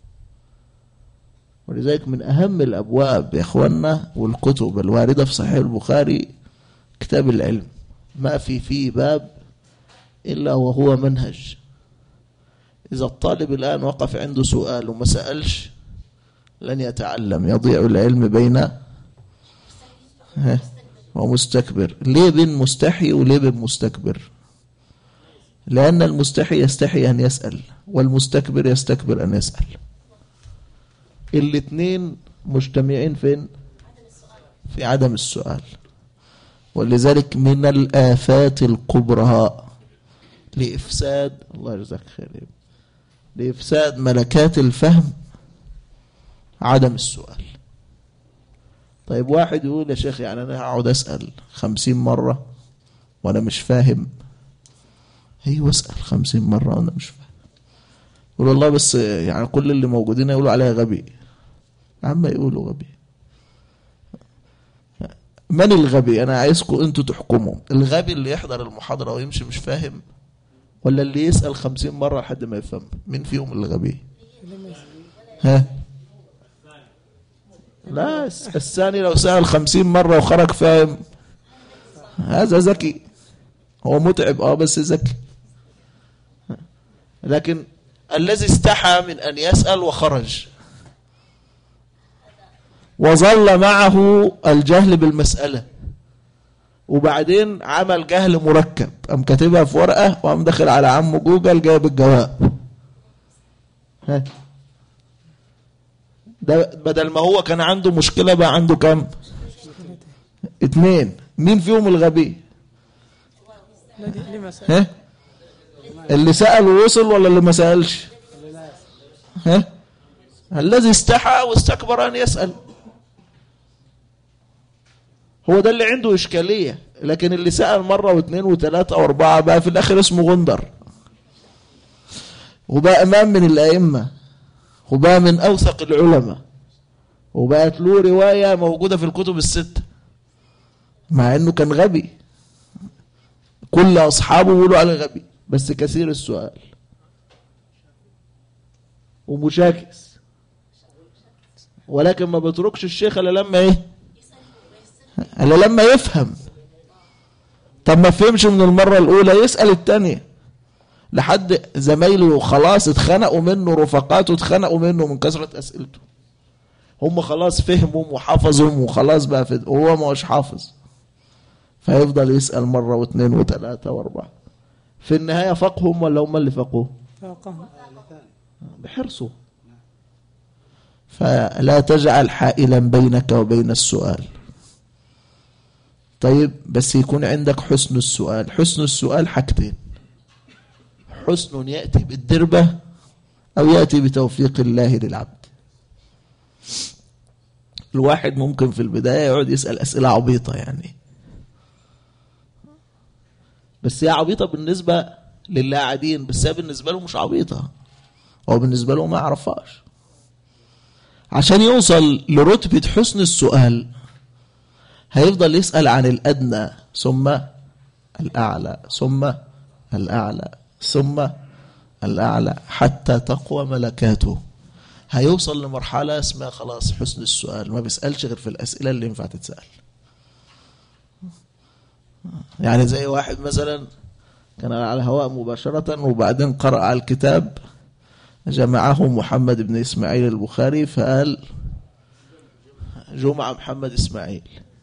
ولذلك من أهم الأبواب يا أخوانا والكتب الواردة في صحيح البخاري كتاب العلم، ما في فيه باب إلا وهو منهج. إذا الطالب الآن وقف عنده سؤال وما سألش لن يتعلم، يضيع العلم بين ومستكبر. ليه بين مستحي وليه بين مستكبر؟ لأن المستحي يستحي أن يسأل والمستكبر يستكبر أن يسأل، الاثنين مجتمعين فين؟ في عدم السؤال. ولذلك من الآفات الكبرى لإفساد، الله يجزاك خير، لإفساد ملكات الفهم عدم السؤال. طيب واحد يقول يا شيخ يعني أنا هقعد أسأل خمسين مرة وأنا مش فاهم. أيوة اسأل خمسين مرة وأنا مش فاهم. يقول والله بس يعني كل اللي موجودين يقولوا عليها غبي. عم يقولوا غبي. من الغبي؟ أنا عايزكم أنتوا تحكموا. الغبي اللي يحضر المحاضرة ويمشي مش فاهم، ولا اللي يسأل خمسين مرة لحد ما يفهم؟ مين فيهم الغبي؟ ها؟ لا، الثاني لو سأل خمسين مرة وخرج فاهم هذا ذكي، هو متعب اه بس ذكي. لكن الذي استحى من أن يسأل وخرج وظل معه الجهل بالمسألة وبعدين عمل جهل مركب، قام كاتبها في ورقة وقام دخل على عمه جوجل جايب الجواب. ها، ده بدل ما هو كان عنده مشكلة بقى عنده كم؟ اتنين. مين فيهم الغبي؟ ها؟ اللي سأل ووصل ولا اللي ما سألش؟ ها؟ الذي استحى واستكبر أن يسأل، هو ده اللي عنده إشكالية. لكن اللي سأل مرة واثنين وثلاثة واربعة بقى في الآخر اسمه غندر، وبقى إمام من الأئمة، وبقى من أوثق العلماء، وبقت له رواية موجودة في الكتب الستة، مع أنه كان غبي. كل أصحابه يقولوا عليه غبي بس كثير السؤال ومشاكس، ولكن ما بتركش الشيخ إلا لما إيه؟ إلا لما يفهم. طب ما فهمش من المرة الأولى يسأل الثانية، لحد زمايله خلاص اتخنقوا منه، رفقاته اتخنقوا منه من كثرة أسئلته. هم خلاص فهموا وحافظهم وخلاص بقى في، وهو ما هوش حافظ، فيفضل يسأل مرة واثنين وثلاثة واربعة. في النهاية فقهم ولا هم اللي فقوه؟ فقهم بحرصه. فلا تجعل حائلا بينك وبين السؤال. طيب بس يكون عندك حسن السؤال. حسن السؤال حاجتين: حسن يأتي بالدربة أو يأتي بتوفيق الله للعبد. الواحد ممكن في البداية يقعد يسأل أسئلة عبيطة يعني، بس هي عبيطة بالنسبة للي قاعدين، بس هي بالنسبة له مش عبيطة، هو بالنسبة له ما يعرفهاش. عشان يوصل لرتبة حسن السؤال هيفضل يسأل عن الأدنى ثم الأعلى ثم الأعلى ثم الأعلى حتى تقوى ملكاته. هيوصل لمرحلة اسمها خلاص حسن السؤال، ما بيسألش غير في الأسئلة اللي ينفع تتسأل. يعني زي واحد مثلا كان على الهواء مباشرة وبعدين قرأ على الكتاب جمعه محمد بن إسماعيل البخاري فقال جمع محمد إسماعيل.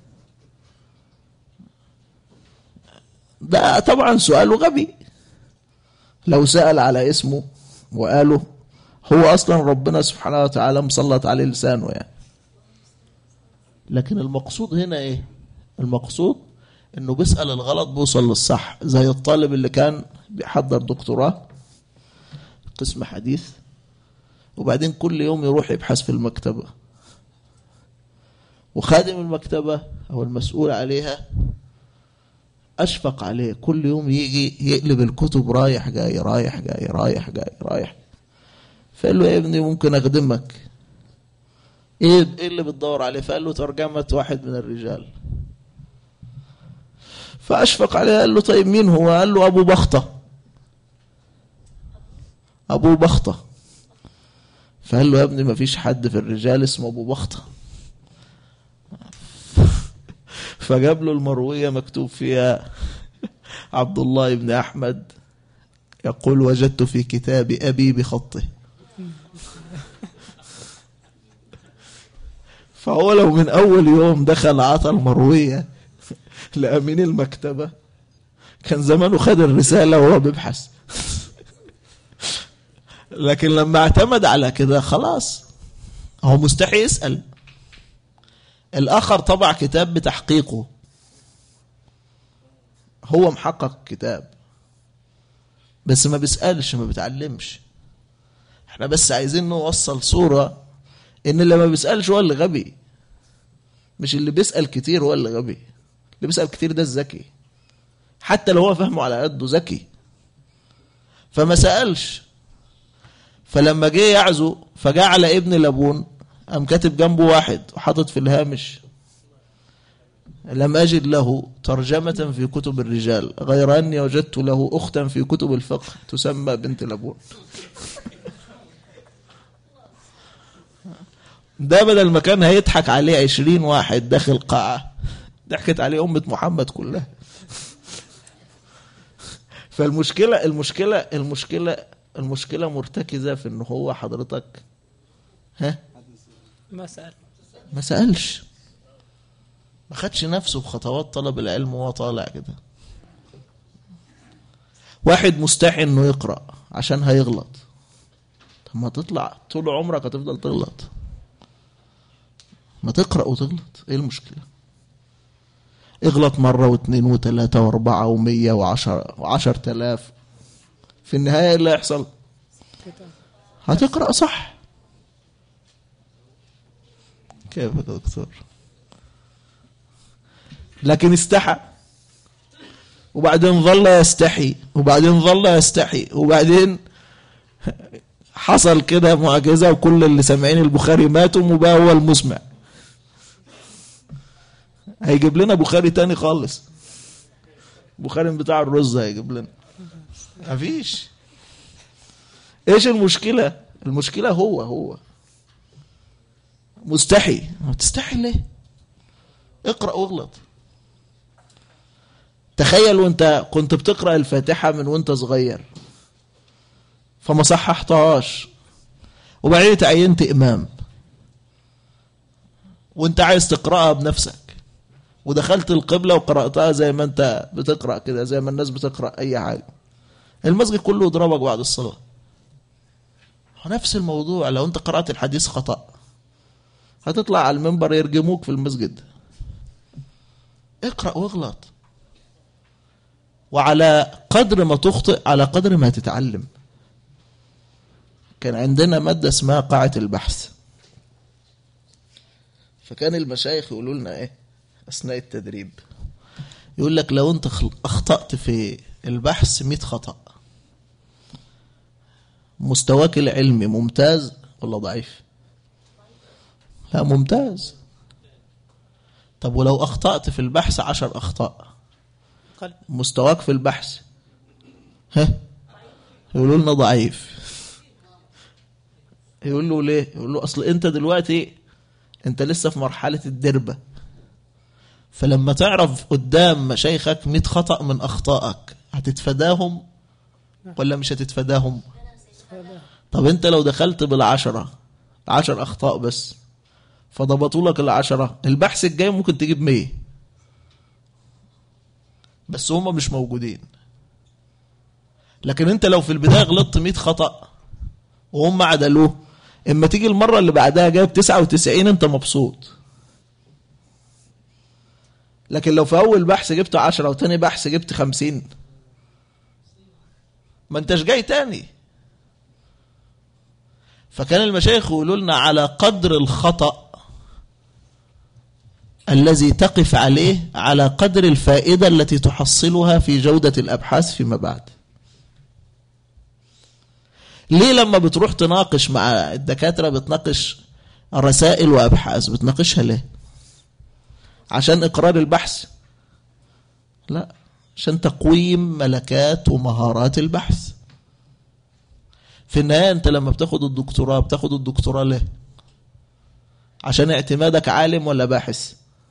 ده طبعا سؤاله غبي، لو سأل على اسمه وقاله هو أصلا ربنا سبحانه وتعالى مسلط عليه لسانه يعني. لكن المقصود هنا إيه؟ المقصود إنه بيسأل الغلط بيوصل للصح، زي الطالب اللي كان بيحضر دكتوراه قسم حديث وبعدين كل يوم يروح يبحث في المكتبة، وخادم المكتبة أو المسؤول عليها أشفق عليه، كل يوم يجي يقلب الكتب رايح جاي رايح جاي رايح جاي رايح. فقال له يا ابني ممكن أخدمك؟ إيه اللي بتدور عليه؟ فقال له ترجمة واحد من الرجال. فأشفق عليه قال له طيب مين هو؟ قال له أبو بختة. أبو بختة. فقال له يا ابني ما فيش حد في الرجال اسمه أبو بختة. فجاب له المروية مكتوب فيها عبد الله بن أحمد يقول وجدت في كتاب أبي بخطه. فهو لو من أول يوم دخل عطى المروية لأمين المكتبة كان زمانه خد الرسالة وهو بيبحث. لكن لما اعتمد على كده خلاص هو مستحي يسأل. الآخر طبع كتاب بتحقيقه، هو محقق كتاب بس ما بيسألش ما بيتعلمش. احنا بس عايزين نوصل صورة ان اللي ما بيسألش هو اللي غبي، مش اللي بيسأل كتير هو اللي غبي. اللي بيسأل كتير ده الذكي، حتى لو هو فهمه على قده ذكي. فما سألش، فلما جه يعزو فجاء على ابن لابون قام كاتب جنبه واحد وحاطط في الهامش لم أجد له ترجمة في كتب الرجال غير أني وجدت له أختا في كتب الفقه تسمى بنت لابون. ده بدل ما كان هيضحك عليه عشرين واحد داخل قاعة ضحكت عليه أمة محمد كلها. فالمشكلة المشكلة المشكلة المشكلة مرتكزة في إنه هو حضرتك ها ما سأل ما سألش، ما خدش نفسه بخطوات طلب العلم وهو طالع كده. واحد مستحي إنه يقرأ عشان هيغلط. طب ما تطلع طول عمرك هتفضل تغلط، ما تقرأ وتغلط، ايه المشكلة؟ اغلط مرة واثنين وثلاثة واربعة ومية وعشر وعشر تلاف، في النهاية اللي يحصل هتقرأ صح. كيف يا دكتور؟ لكن استحى وبعدين ظل يستحي وبعدين ظل يستحي وبعدين حصل كده معجزة وكل اللي سامعين البخاري ماتوا وبقى هو المسمع. هيجيب لنا بخاري تاني خالص، بخاري بتاع الرز هيجيب لنا. مفيش. ايش المشكلة؟ المشكلة هو هو مستحي. تستحي ليه؟ اقرأ واغلط. تخيل وانت كنت بتقرأ الفاتحة من وانت صغير فما صححتهاش وبعدين تعينت إمام وانت عايز تقرأها بنفسك ودخلت القبلة وقرأتها زي ما انت بتقرأ كده، زي ما الناس بتقرأ اي حاجة، المسجد كله يضربك بعد الصلاة. نفس الموضوع لو انت قرأت الحديث خطأ هتطلع على المنبر يرجموك في المسجد. اقرأ واغلط، وعلى قدر ما تخطئ على قدر ما تتعلم. كان عندنا مادة اسمها قاعة البحث، فكان المشايخ يقولوا لنا ايه اثناء التدريب، يقول لك لو انت اخطأت في البحث مئة خطأ مستواك العلمي ممتاز ولا ضعيف؟ لا ممتاز. طب ولو اخطأت في البحث عشر اخطاء مستواك في البحث ها يقولوا لنا ضعيف. يقول له ليه؟ يقول له اصل انت دلوقتي انت لسه في مرحلة الدربة، فلما تعرف قدام مشايخك مئة خطأ من اخطائك هتتفاداهم ولا مش هتتفاداهم؟ طب انت لو دخلت بالعشرة عشر اخطاء بس فضبطوا لك العشرة، البحث الجاي ممكن تجيب مية، بس هم مش موجودين. لكن انت لو في البداية غلطت مئة خطأ وهم عدلوه، اما تيجي المرة اللي بعدها جايب تسعة وتسعين انت مبسوط. لكن لو في اول بحث جبت عشرة وتاني بحث جبت خمسين، ما انتش جاي تاني. فكان المشايخ يقولوا لنا على قدر الخطأ الذي تقف عليه على قدر الفائدة التي تحصلها في جودة الأبحاث فيما بعد. ليه لما بتروح تناقش مع الدكاترة بتناقش رسائل وأبحاث بتناقشها ليه؟ عشان إقرار البحث؟ لا، عشان تقويم ملكات ومهارات البحث. في النهاية أنت لما بتاخد الدكتوراه بتاخد الدكتوراه ليه؟ عشان اعتمادك عالم ولا باحث؟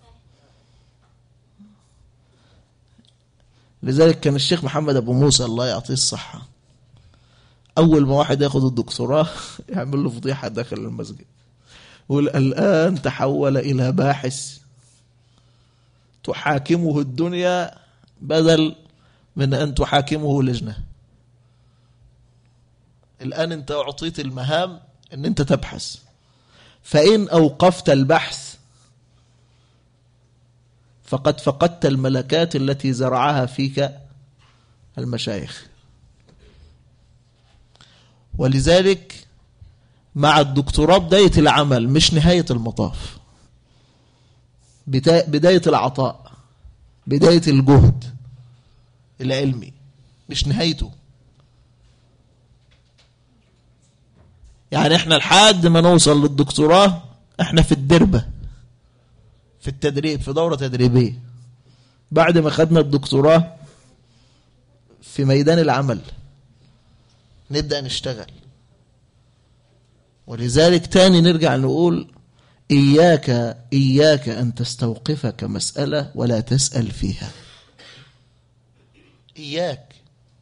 لذلك كان الشيخ محمد أبو موسى الله يعطيه الصحة أول ما واحد ياخد الدكتوراه يعمل له فضيحة داخل المسجد، يقول الآن تحول إلى باحث تحاكمه الدنيا بدل من أن تحاكمه لجنة. الآن أنت أعطيت المهام أن أنت تبحث، فإن أوقفت البحث فقد فقدت الملكات التي زرعها فيك المشايخ. ولذلك مع الدكتوراه بداية العمل مش نهاية المطاف، بداية العطاء، بداية الجهد العلمي مش نهايته. يعني احنا لحد ما نوصل للدكتوراه احنا في الدربة، في التدريب، في دورة تدريبية. بعد ما خدنا الدكتوراه في ميدان العمل نبدأ نشتغل. ولذلك تاني نرجع نقول إياك إياك أن تستوقفك مسألة ولا تسأل فيها. إياك،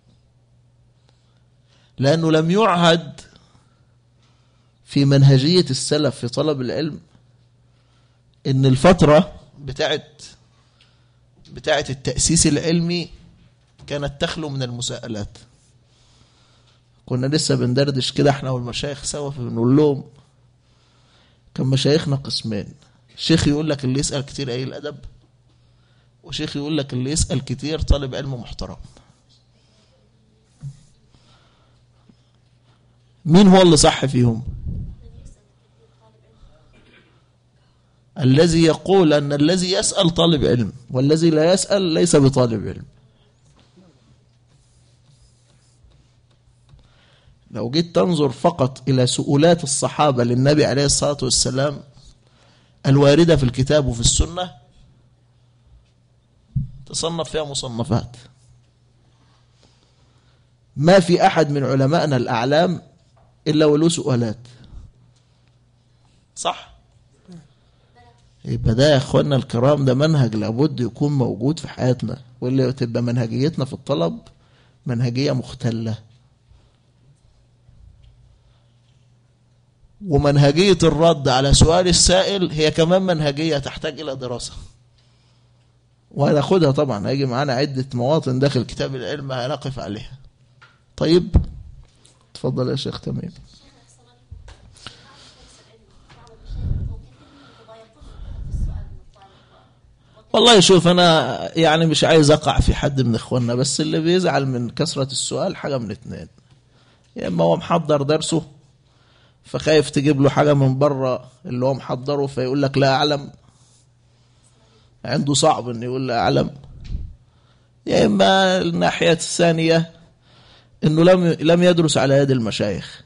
لأنه لم يعهد في منهجية السلف في طلب العلم إن الفترة بتاعت بتاعت التأسيس العلمي كانت تخلو من المساءلات. كنا لسه بندردش كده احنا والمشايخ سوا، فبنقول لهم كان مشايخنا قسمين، شيخ يقول لك اللي يسأل كتير أي الأدب، وشيخ يقول لك اللي يسأل كتير طالب علم محترم. مين هو اللي صح فيهم؟ الذي يقول أن الذي يسأل طالب علم والذي لا يسأل ليس بطالب علم. لو جيت تنظر فقط إلى سؤالات الصحابة للنبي عليه الصلاة والسلام الواردة في الكتاب وفي السنة تصنف فيها مصنفات. ما في أحد من علمائنا الأعلام إلا وله سؤالات، صح؟ يبقى ده يا أخوانا الكرام ده منهج لابد يكون موجود في حياتنا، واللي تبقى منهجيتنا في الطلب منهجية مختلة. ومنهجية الرد على سؤال السائل هي كمان منهجية تحتاج إلى دراسة، وهناخدها طبعا، هيجي معانا عدة مواطن داخل كتاب العلم هنقف عليها. طيب تفضل يا شيخ تميم. والله شوف أنا يعني مش عايز أقع في حد من إخواننا، بس اللي بيزعل من كثرة السؤال حاجة من اتنين، يا إما هو محضر درسه فخايف تجيب له حاجة من بره اللي هو محضره فيقول لك لا أعلم، عنده صعب أن يقول لا أعلم، يا إما الناحية الثانية أنه لم لم يدرس على يد المشايخ،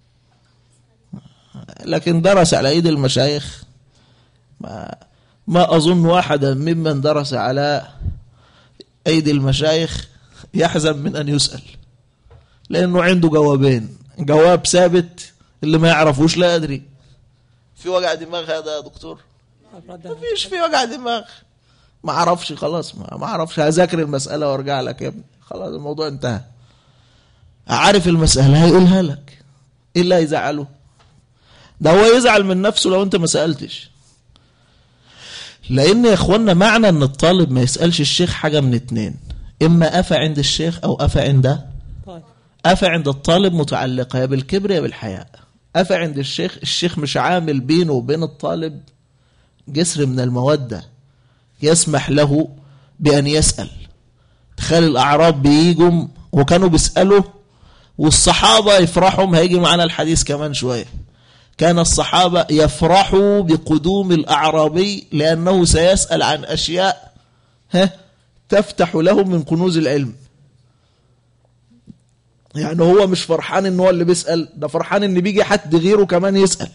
لكن درس على يد المشايخ. ما, ما أظن واحدا ممن درس على أيدي المشايخ يحزن من أن يسأل، لأنه عنده جوابين، جواب ثابت اللي ما يعرفوش لا أدري. في وجع دماغ هذا يا دكتور؟ ما فيش في وجع دماغ. ما اعرفش خلاص، ما اعرفش، هذاكر المسألة وارجع لك يا ابني، خلاص الموضوع انتهى. عارف المسألة هيقولها لك، ايه اللي هيزعله؟ ده هو يزعل من نفسه لو انت ما سألتش. لان يا اخوانا معنى ان الطالب ما يسألش الشيخ حاجة من اتنين، اما افى عند الشيخ او افى عند افى عند الطالب متعلقة يا بالكبر يا بالحياء. افى عند الشيخ، الشيخ مش عامل بينه وبين الطالب جسر من المودة يسمح له بأن يسأل. تخيل الأعراب بييجوا وكانوا بيسألوا والصحابة يفرحوا، هيجي معنا الحديث كمان شوية. كان الصحابة يفرحوا بقدوم الأعرابي لأنه سيسأل عن أشياء ها تفتح لهم من كنوز العلم. يعني هو مش فرحان إنه هو اللي بيسأل، ده فرحان إن بيجي حد غيره كمان يسأل.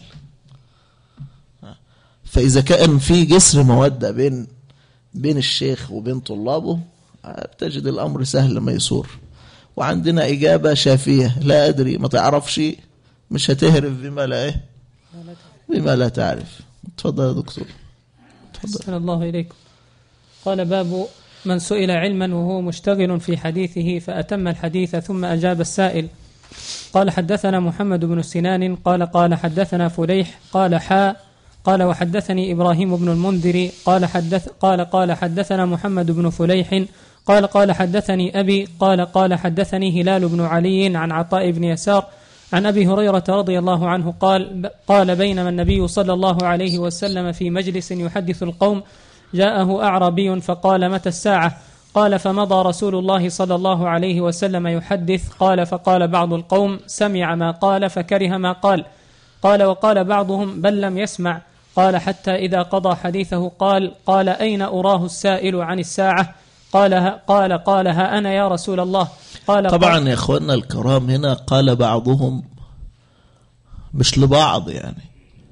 فإذا كان في جسر مودة بين بين الشيخ وبين طلابه تجد الأمر سهل ميسور. وعندنا إجابة شافية، لا أدري، ما تعرفش، مش هتهرف بما لا إيه بما لا تعرف. تفضل يا دكتور. تفضل. أحسن الله إليكم. قال باب من سئل علما وهو مشتغل في حديثه فأتم الحديث ثم أجاب السائل. قال حدثنا محمد بن سنان قال قال حدثنا فليح قال حا قال وحدثني إبراهيم بن المنذر قال حدث قال قال حدثنا محمد بن فليح قال قال حدثني أبي قال قال حدثني هلال بن علي عن عطاء بن يسار عن أبي هريرة رضي الله عنه قال قال بينما النبي صلى الله عليه وسلم في مجلس يحدث القوم جاءه أعرابي فقال متى الساعة؟ قال فمضى رسول الله صلى الله عليه وسلم يحدث. قال فقال بعض القوم سمع ما قال فكره ما قال. قال وقال بعضهم بل لم يسمع. قال حتى إذا قضى حديثه قال قال أين أراه السائل عن الساعة؟ قال قال قال ها أنا يا رسول الله. قال طبعا قال يا أخوانا الكرام هنا قال بعضهم مش لبعض، يعني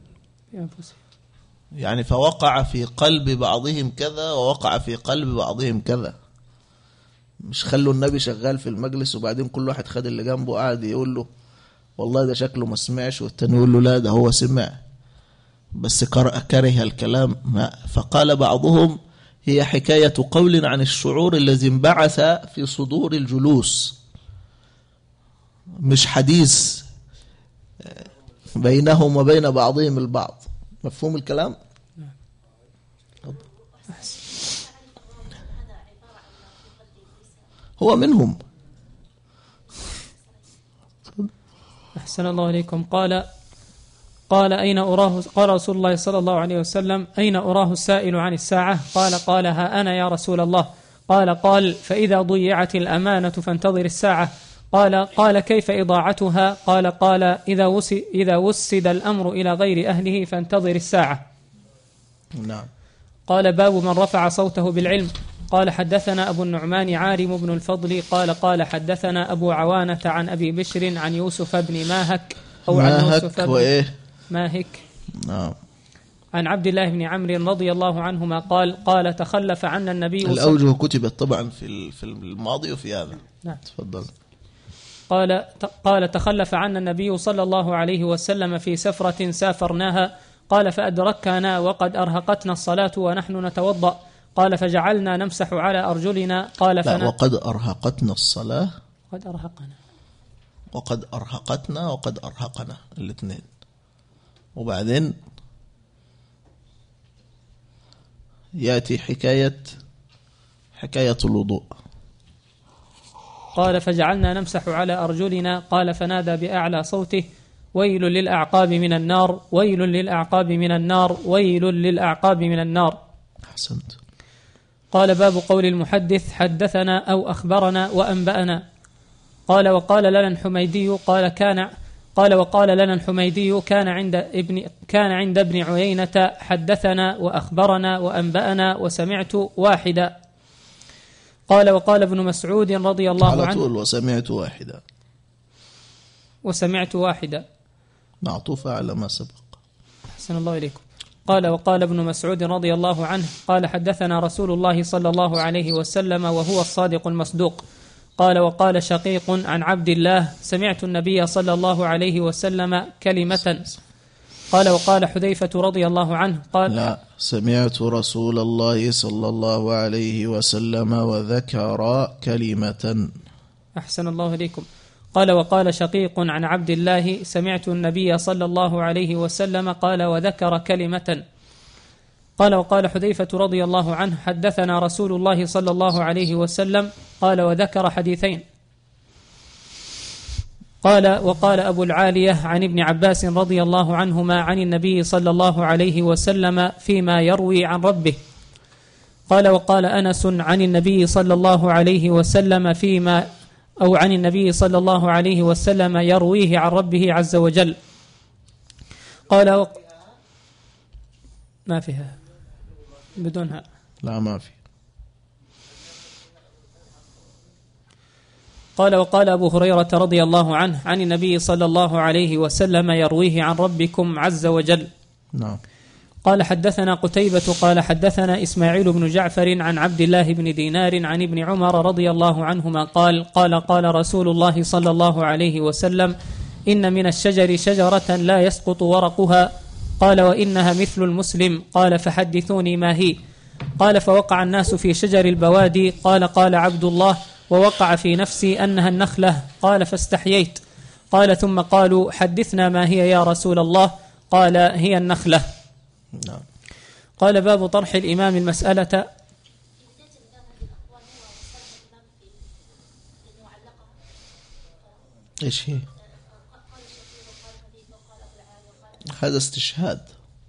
يعني فوقع في قلب بعضهم كذا ووقع في قلب بعضهم كذا. مش خلوا النبي شغال في المجلس وبعدين كل واحد خد اللي جنبه قاعد يقول له والله ده شكله ما سمعش، والتاني يقول له لا ده هو سمع بس كره الكلام. ما فقال بعضهم هي حكاية قول عن الشعور الذي انبعث في صدور الجلوس، مش حديث بينهم وبين بعضهم البعض. مفهوم الكلام؟ هو منهم. أحسن الله إليكم. قال قال أين أراه؟ قال رسول الله صلى الله عليه وسلم أين أراه السائل عن الساعة؟ قال قال ها أنا يا رسول الله. قال قال فإذا ضيعت الأمانة فانتظر الساعة. قال قال كيف إضاعتها؟ قال قال إذا وسد, إذا وسد الأمر إلى غير أهله فانتظر الساعة. نعم. قال باب من رفع صوته بالعلم. قال حدثنا أبو النعمان عارم بن الفضل قال قال حدثنا أبو عوانة عن أبي بشر عن يوسف بن ماهك أو عن يوسف بن ماهك نعم عن عبد الله بن عمرو رضي الله عنهما قال قال تخلف عنا النبي. الأوجه كتبت طبعا في في الماضي وفي هذا. نعم. تفضل. قال قال تخلف عنا النبي صلى الله عليه وسلم في سفرة سافرناها. قال فأدركنا وقد أرهقتنا الصلاة ونحن نتوضأ. قال فجعلنا نمسح على أرجلنا. قال فنا لا وقد أرهقتنا الصلاة قد أرهقنا وقد أرهقتنا وقد أرهقنا الاثنين. وبعدين يأتي حكاية حكاية الوضوء. قال فجعلنا نمسح على أرجلنا. قال فنادى بأعلى صوته ويل للأعقاب من النار ويل للأعقاب من النار ويل للأعقاب من النار. أحسنت. قال باب قول المحدث حدثنا أو أخبرنا وأنبأنا. قال وقال لنا الحميدي قال كان قال وقال لنا الحميدي كان عند ابن كان عند ابن عيينة حدثنا وأخبرنا وأنبأنا وسمعت واحدا. قال وقال ابن مسعود رضي الله عنه على طول وسمعت واحدا وسمعت واحدا معطوفة على ما سبق. أحسن الله إليكم. قال وقال ابن مسعود رضي الله عنه قال حدثنا رسول الله صلى الله عليه وسلم وهو الصادق المصدوق. قال وقال شقيق عن عبد الله سمعت النبي صلى الله عليه وسلم كلمة. قال وقال حذيفة رضي الله عنه قال لا سمعت رسول الله صلى الله عليه وسلم وذكر كلمة. أحسن الله إليكم. قال وقال شقيق عن عبد الله سمعت النبي صلى الله عليه وسلم قال وذكر كلمة. قال وقال حذيفة رضي الله عنه حدثنا رسول الله صلى الله عليه وسلم قال وذكر حديثين. قال وقال أبو العالية عن ابن عباس رضي الله عنهما عن النبي صلى الله عليه وسلم فيما يروي عن ربه. قال وقال أنس عن النبي صلى الله عليه وسلم فيما أو عن النبي صلى الله عليه وسلم يرويه عن ربه عز وجل. قال و... ما فيها بدونها لا ما في. قال وقال أبو هريرة رضي الله عنه عن النبي صلى الله عليه وسلم يرويه عن ربكم عز وجل. نعم. قال حدثنا قتيبة قال حدثنا إسماعيل بن جعفر عن عبد الله بن دينار عن ابن عمر رضي الله عنهما قال قال قال رسول الله صلى الله عليه وسلم إن من الشجر شجرة لا يسقط ورقها. قال وإنها مثل المسلم. قال فحدثوني ما هي. قال فوقع الناس في شجر البوادي. قال قال عبد الله ووقع في نفسي أنها النخلة. قال فاستحييت. قال ثم قالوا حدثنا ما هي يا رسول الله. قال هي النخلة. نعم. قال باب طرح الإمام المسألة. إيش هي؟ هذا استشهاد.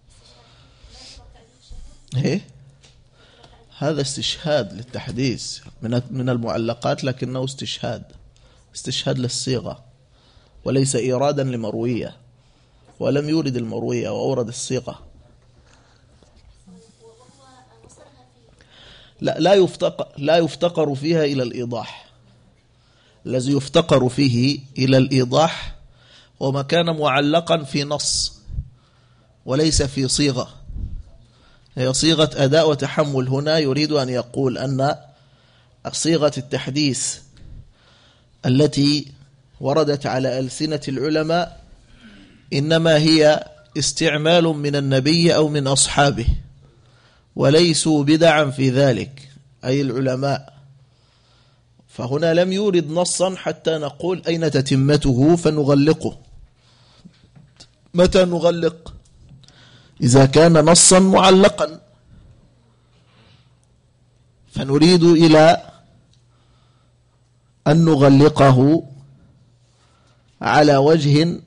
إيه؟ هذا استشهاد للتحديث من من المعلقات لكنه استشهاد استشهاد للصيغة وليس إيرادا لمروية، ولم يورد المروية وأورد الصيغة. لا لا يفتقر لا يفتقر فيها إلى الإيضاح. الذي يفتقر فيه إلى الإيضاح وما كان معلقا في نص وليس في صيغة. هي صيغة أداء وتحمل. هنا يريد أن يقول أن صيغة التحديث التي وردت على ألسنة العلماء إنما هي استعمال من النبي أو من أصحابه، وليسوا بدعا في ذلك أي العلماء. فهنا لم يورد نصا حتى نقول أين تتمته فنغلقه. متى نغلق؟ إذا كان نصا معلقا، فنريد إلى أن نغلقه على وجه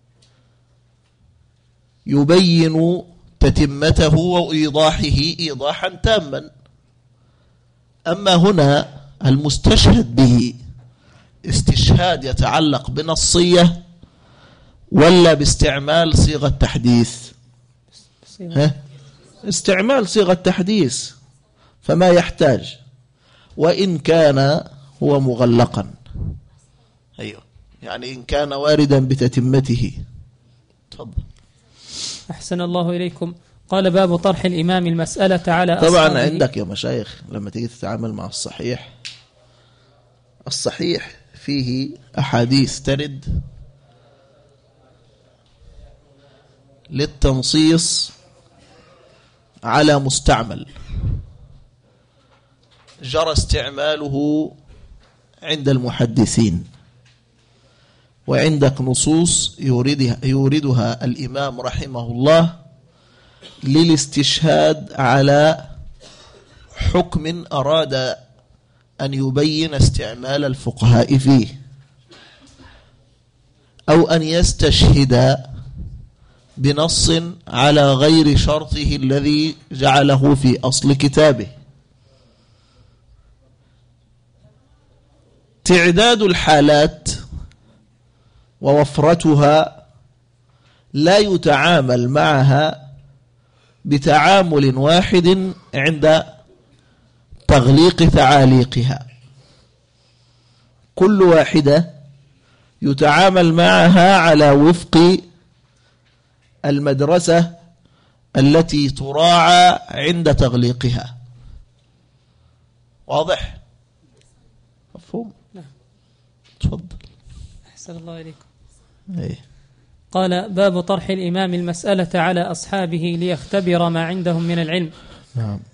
يبين تتمته وإيضاحه إيضاحا تاما. أما هنا المستشهد به استشهاد يتعلق بنصية ولا باستعمال صيغة تحديث؟ ها؟ استعمال صيغة تحديث، فما يحتاج وإن كان هو مغلقا. أيوه، يعني إن كان واردا بتتمته. تفضل. أحسن الله إليكم. قال باب طرح الإمام المسألة على أصحابه. طبعا عندك يا مشايخ لما تيجي تتعامل مع الصحيح، الصحيح فيه أحاديث ترد للتنصيص على مستعمل جرى استعماله عند المحدثين، وعندك نصوص يوردها, يوردها الإمام رحمه الله للاستشهاد على حكم أراد أن يبين استعمال الفقهاء فيه، أو أن يستشهد بنص على غير شرطه الذي جعله في أصل كتابه. تعداد الحالات ووفرتها لا يتعامل معها بتعامل واحد عند تغليق تعاليقها. كل واحدة يتعامل معها على وفق المدرسة التي تراعى عند تغليقها. واضح؟ مفهوم؟ نعم. اتفضل. أحسن الله إليكم. ايه. قال: باب طرح الإمام المسألة على أصحابه ليختبر ما عندهم من العلم. نعم.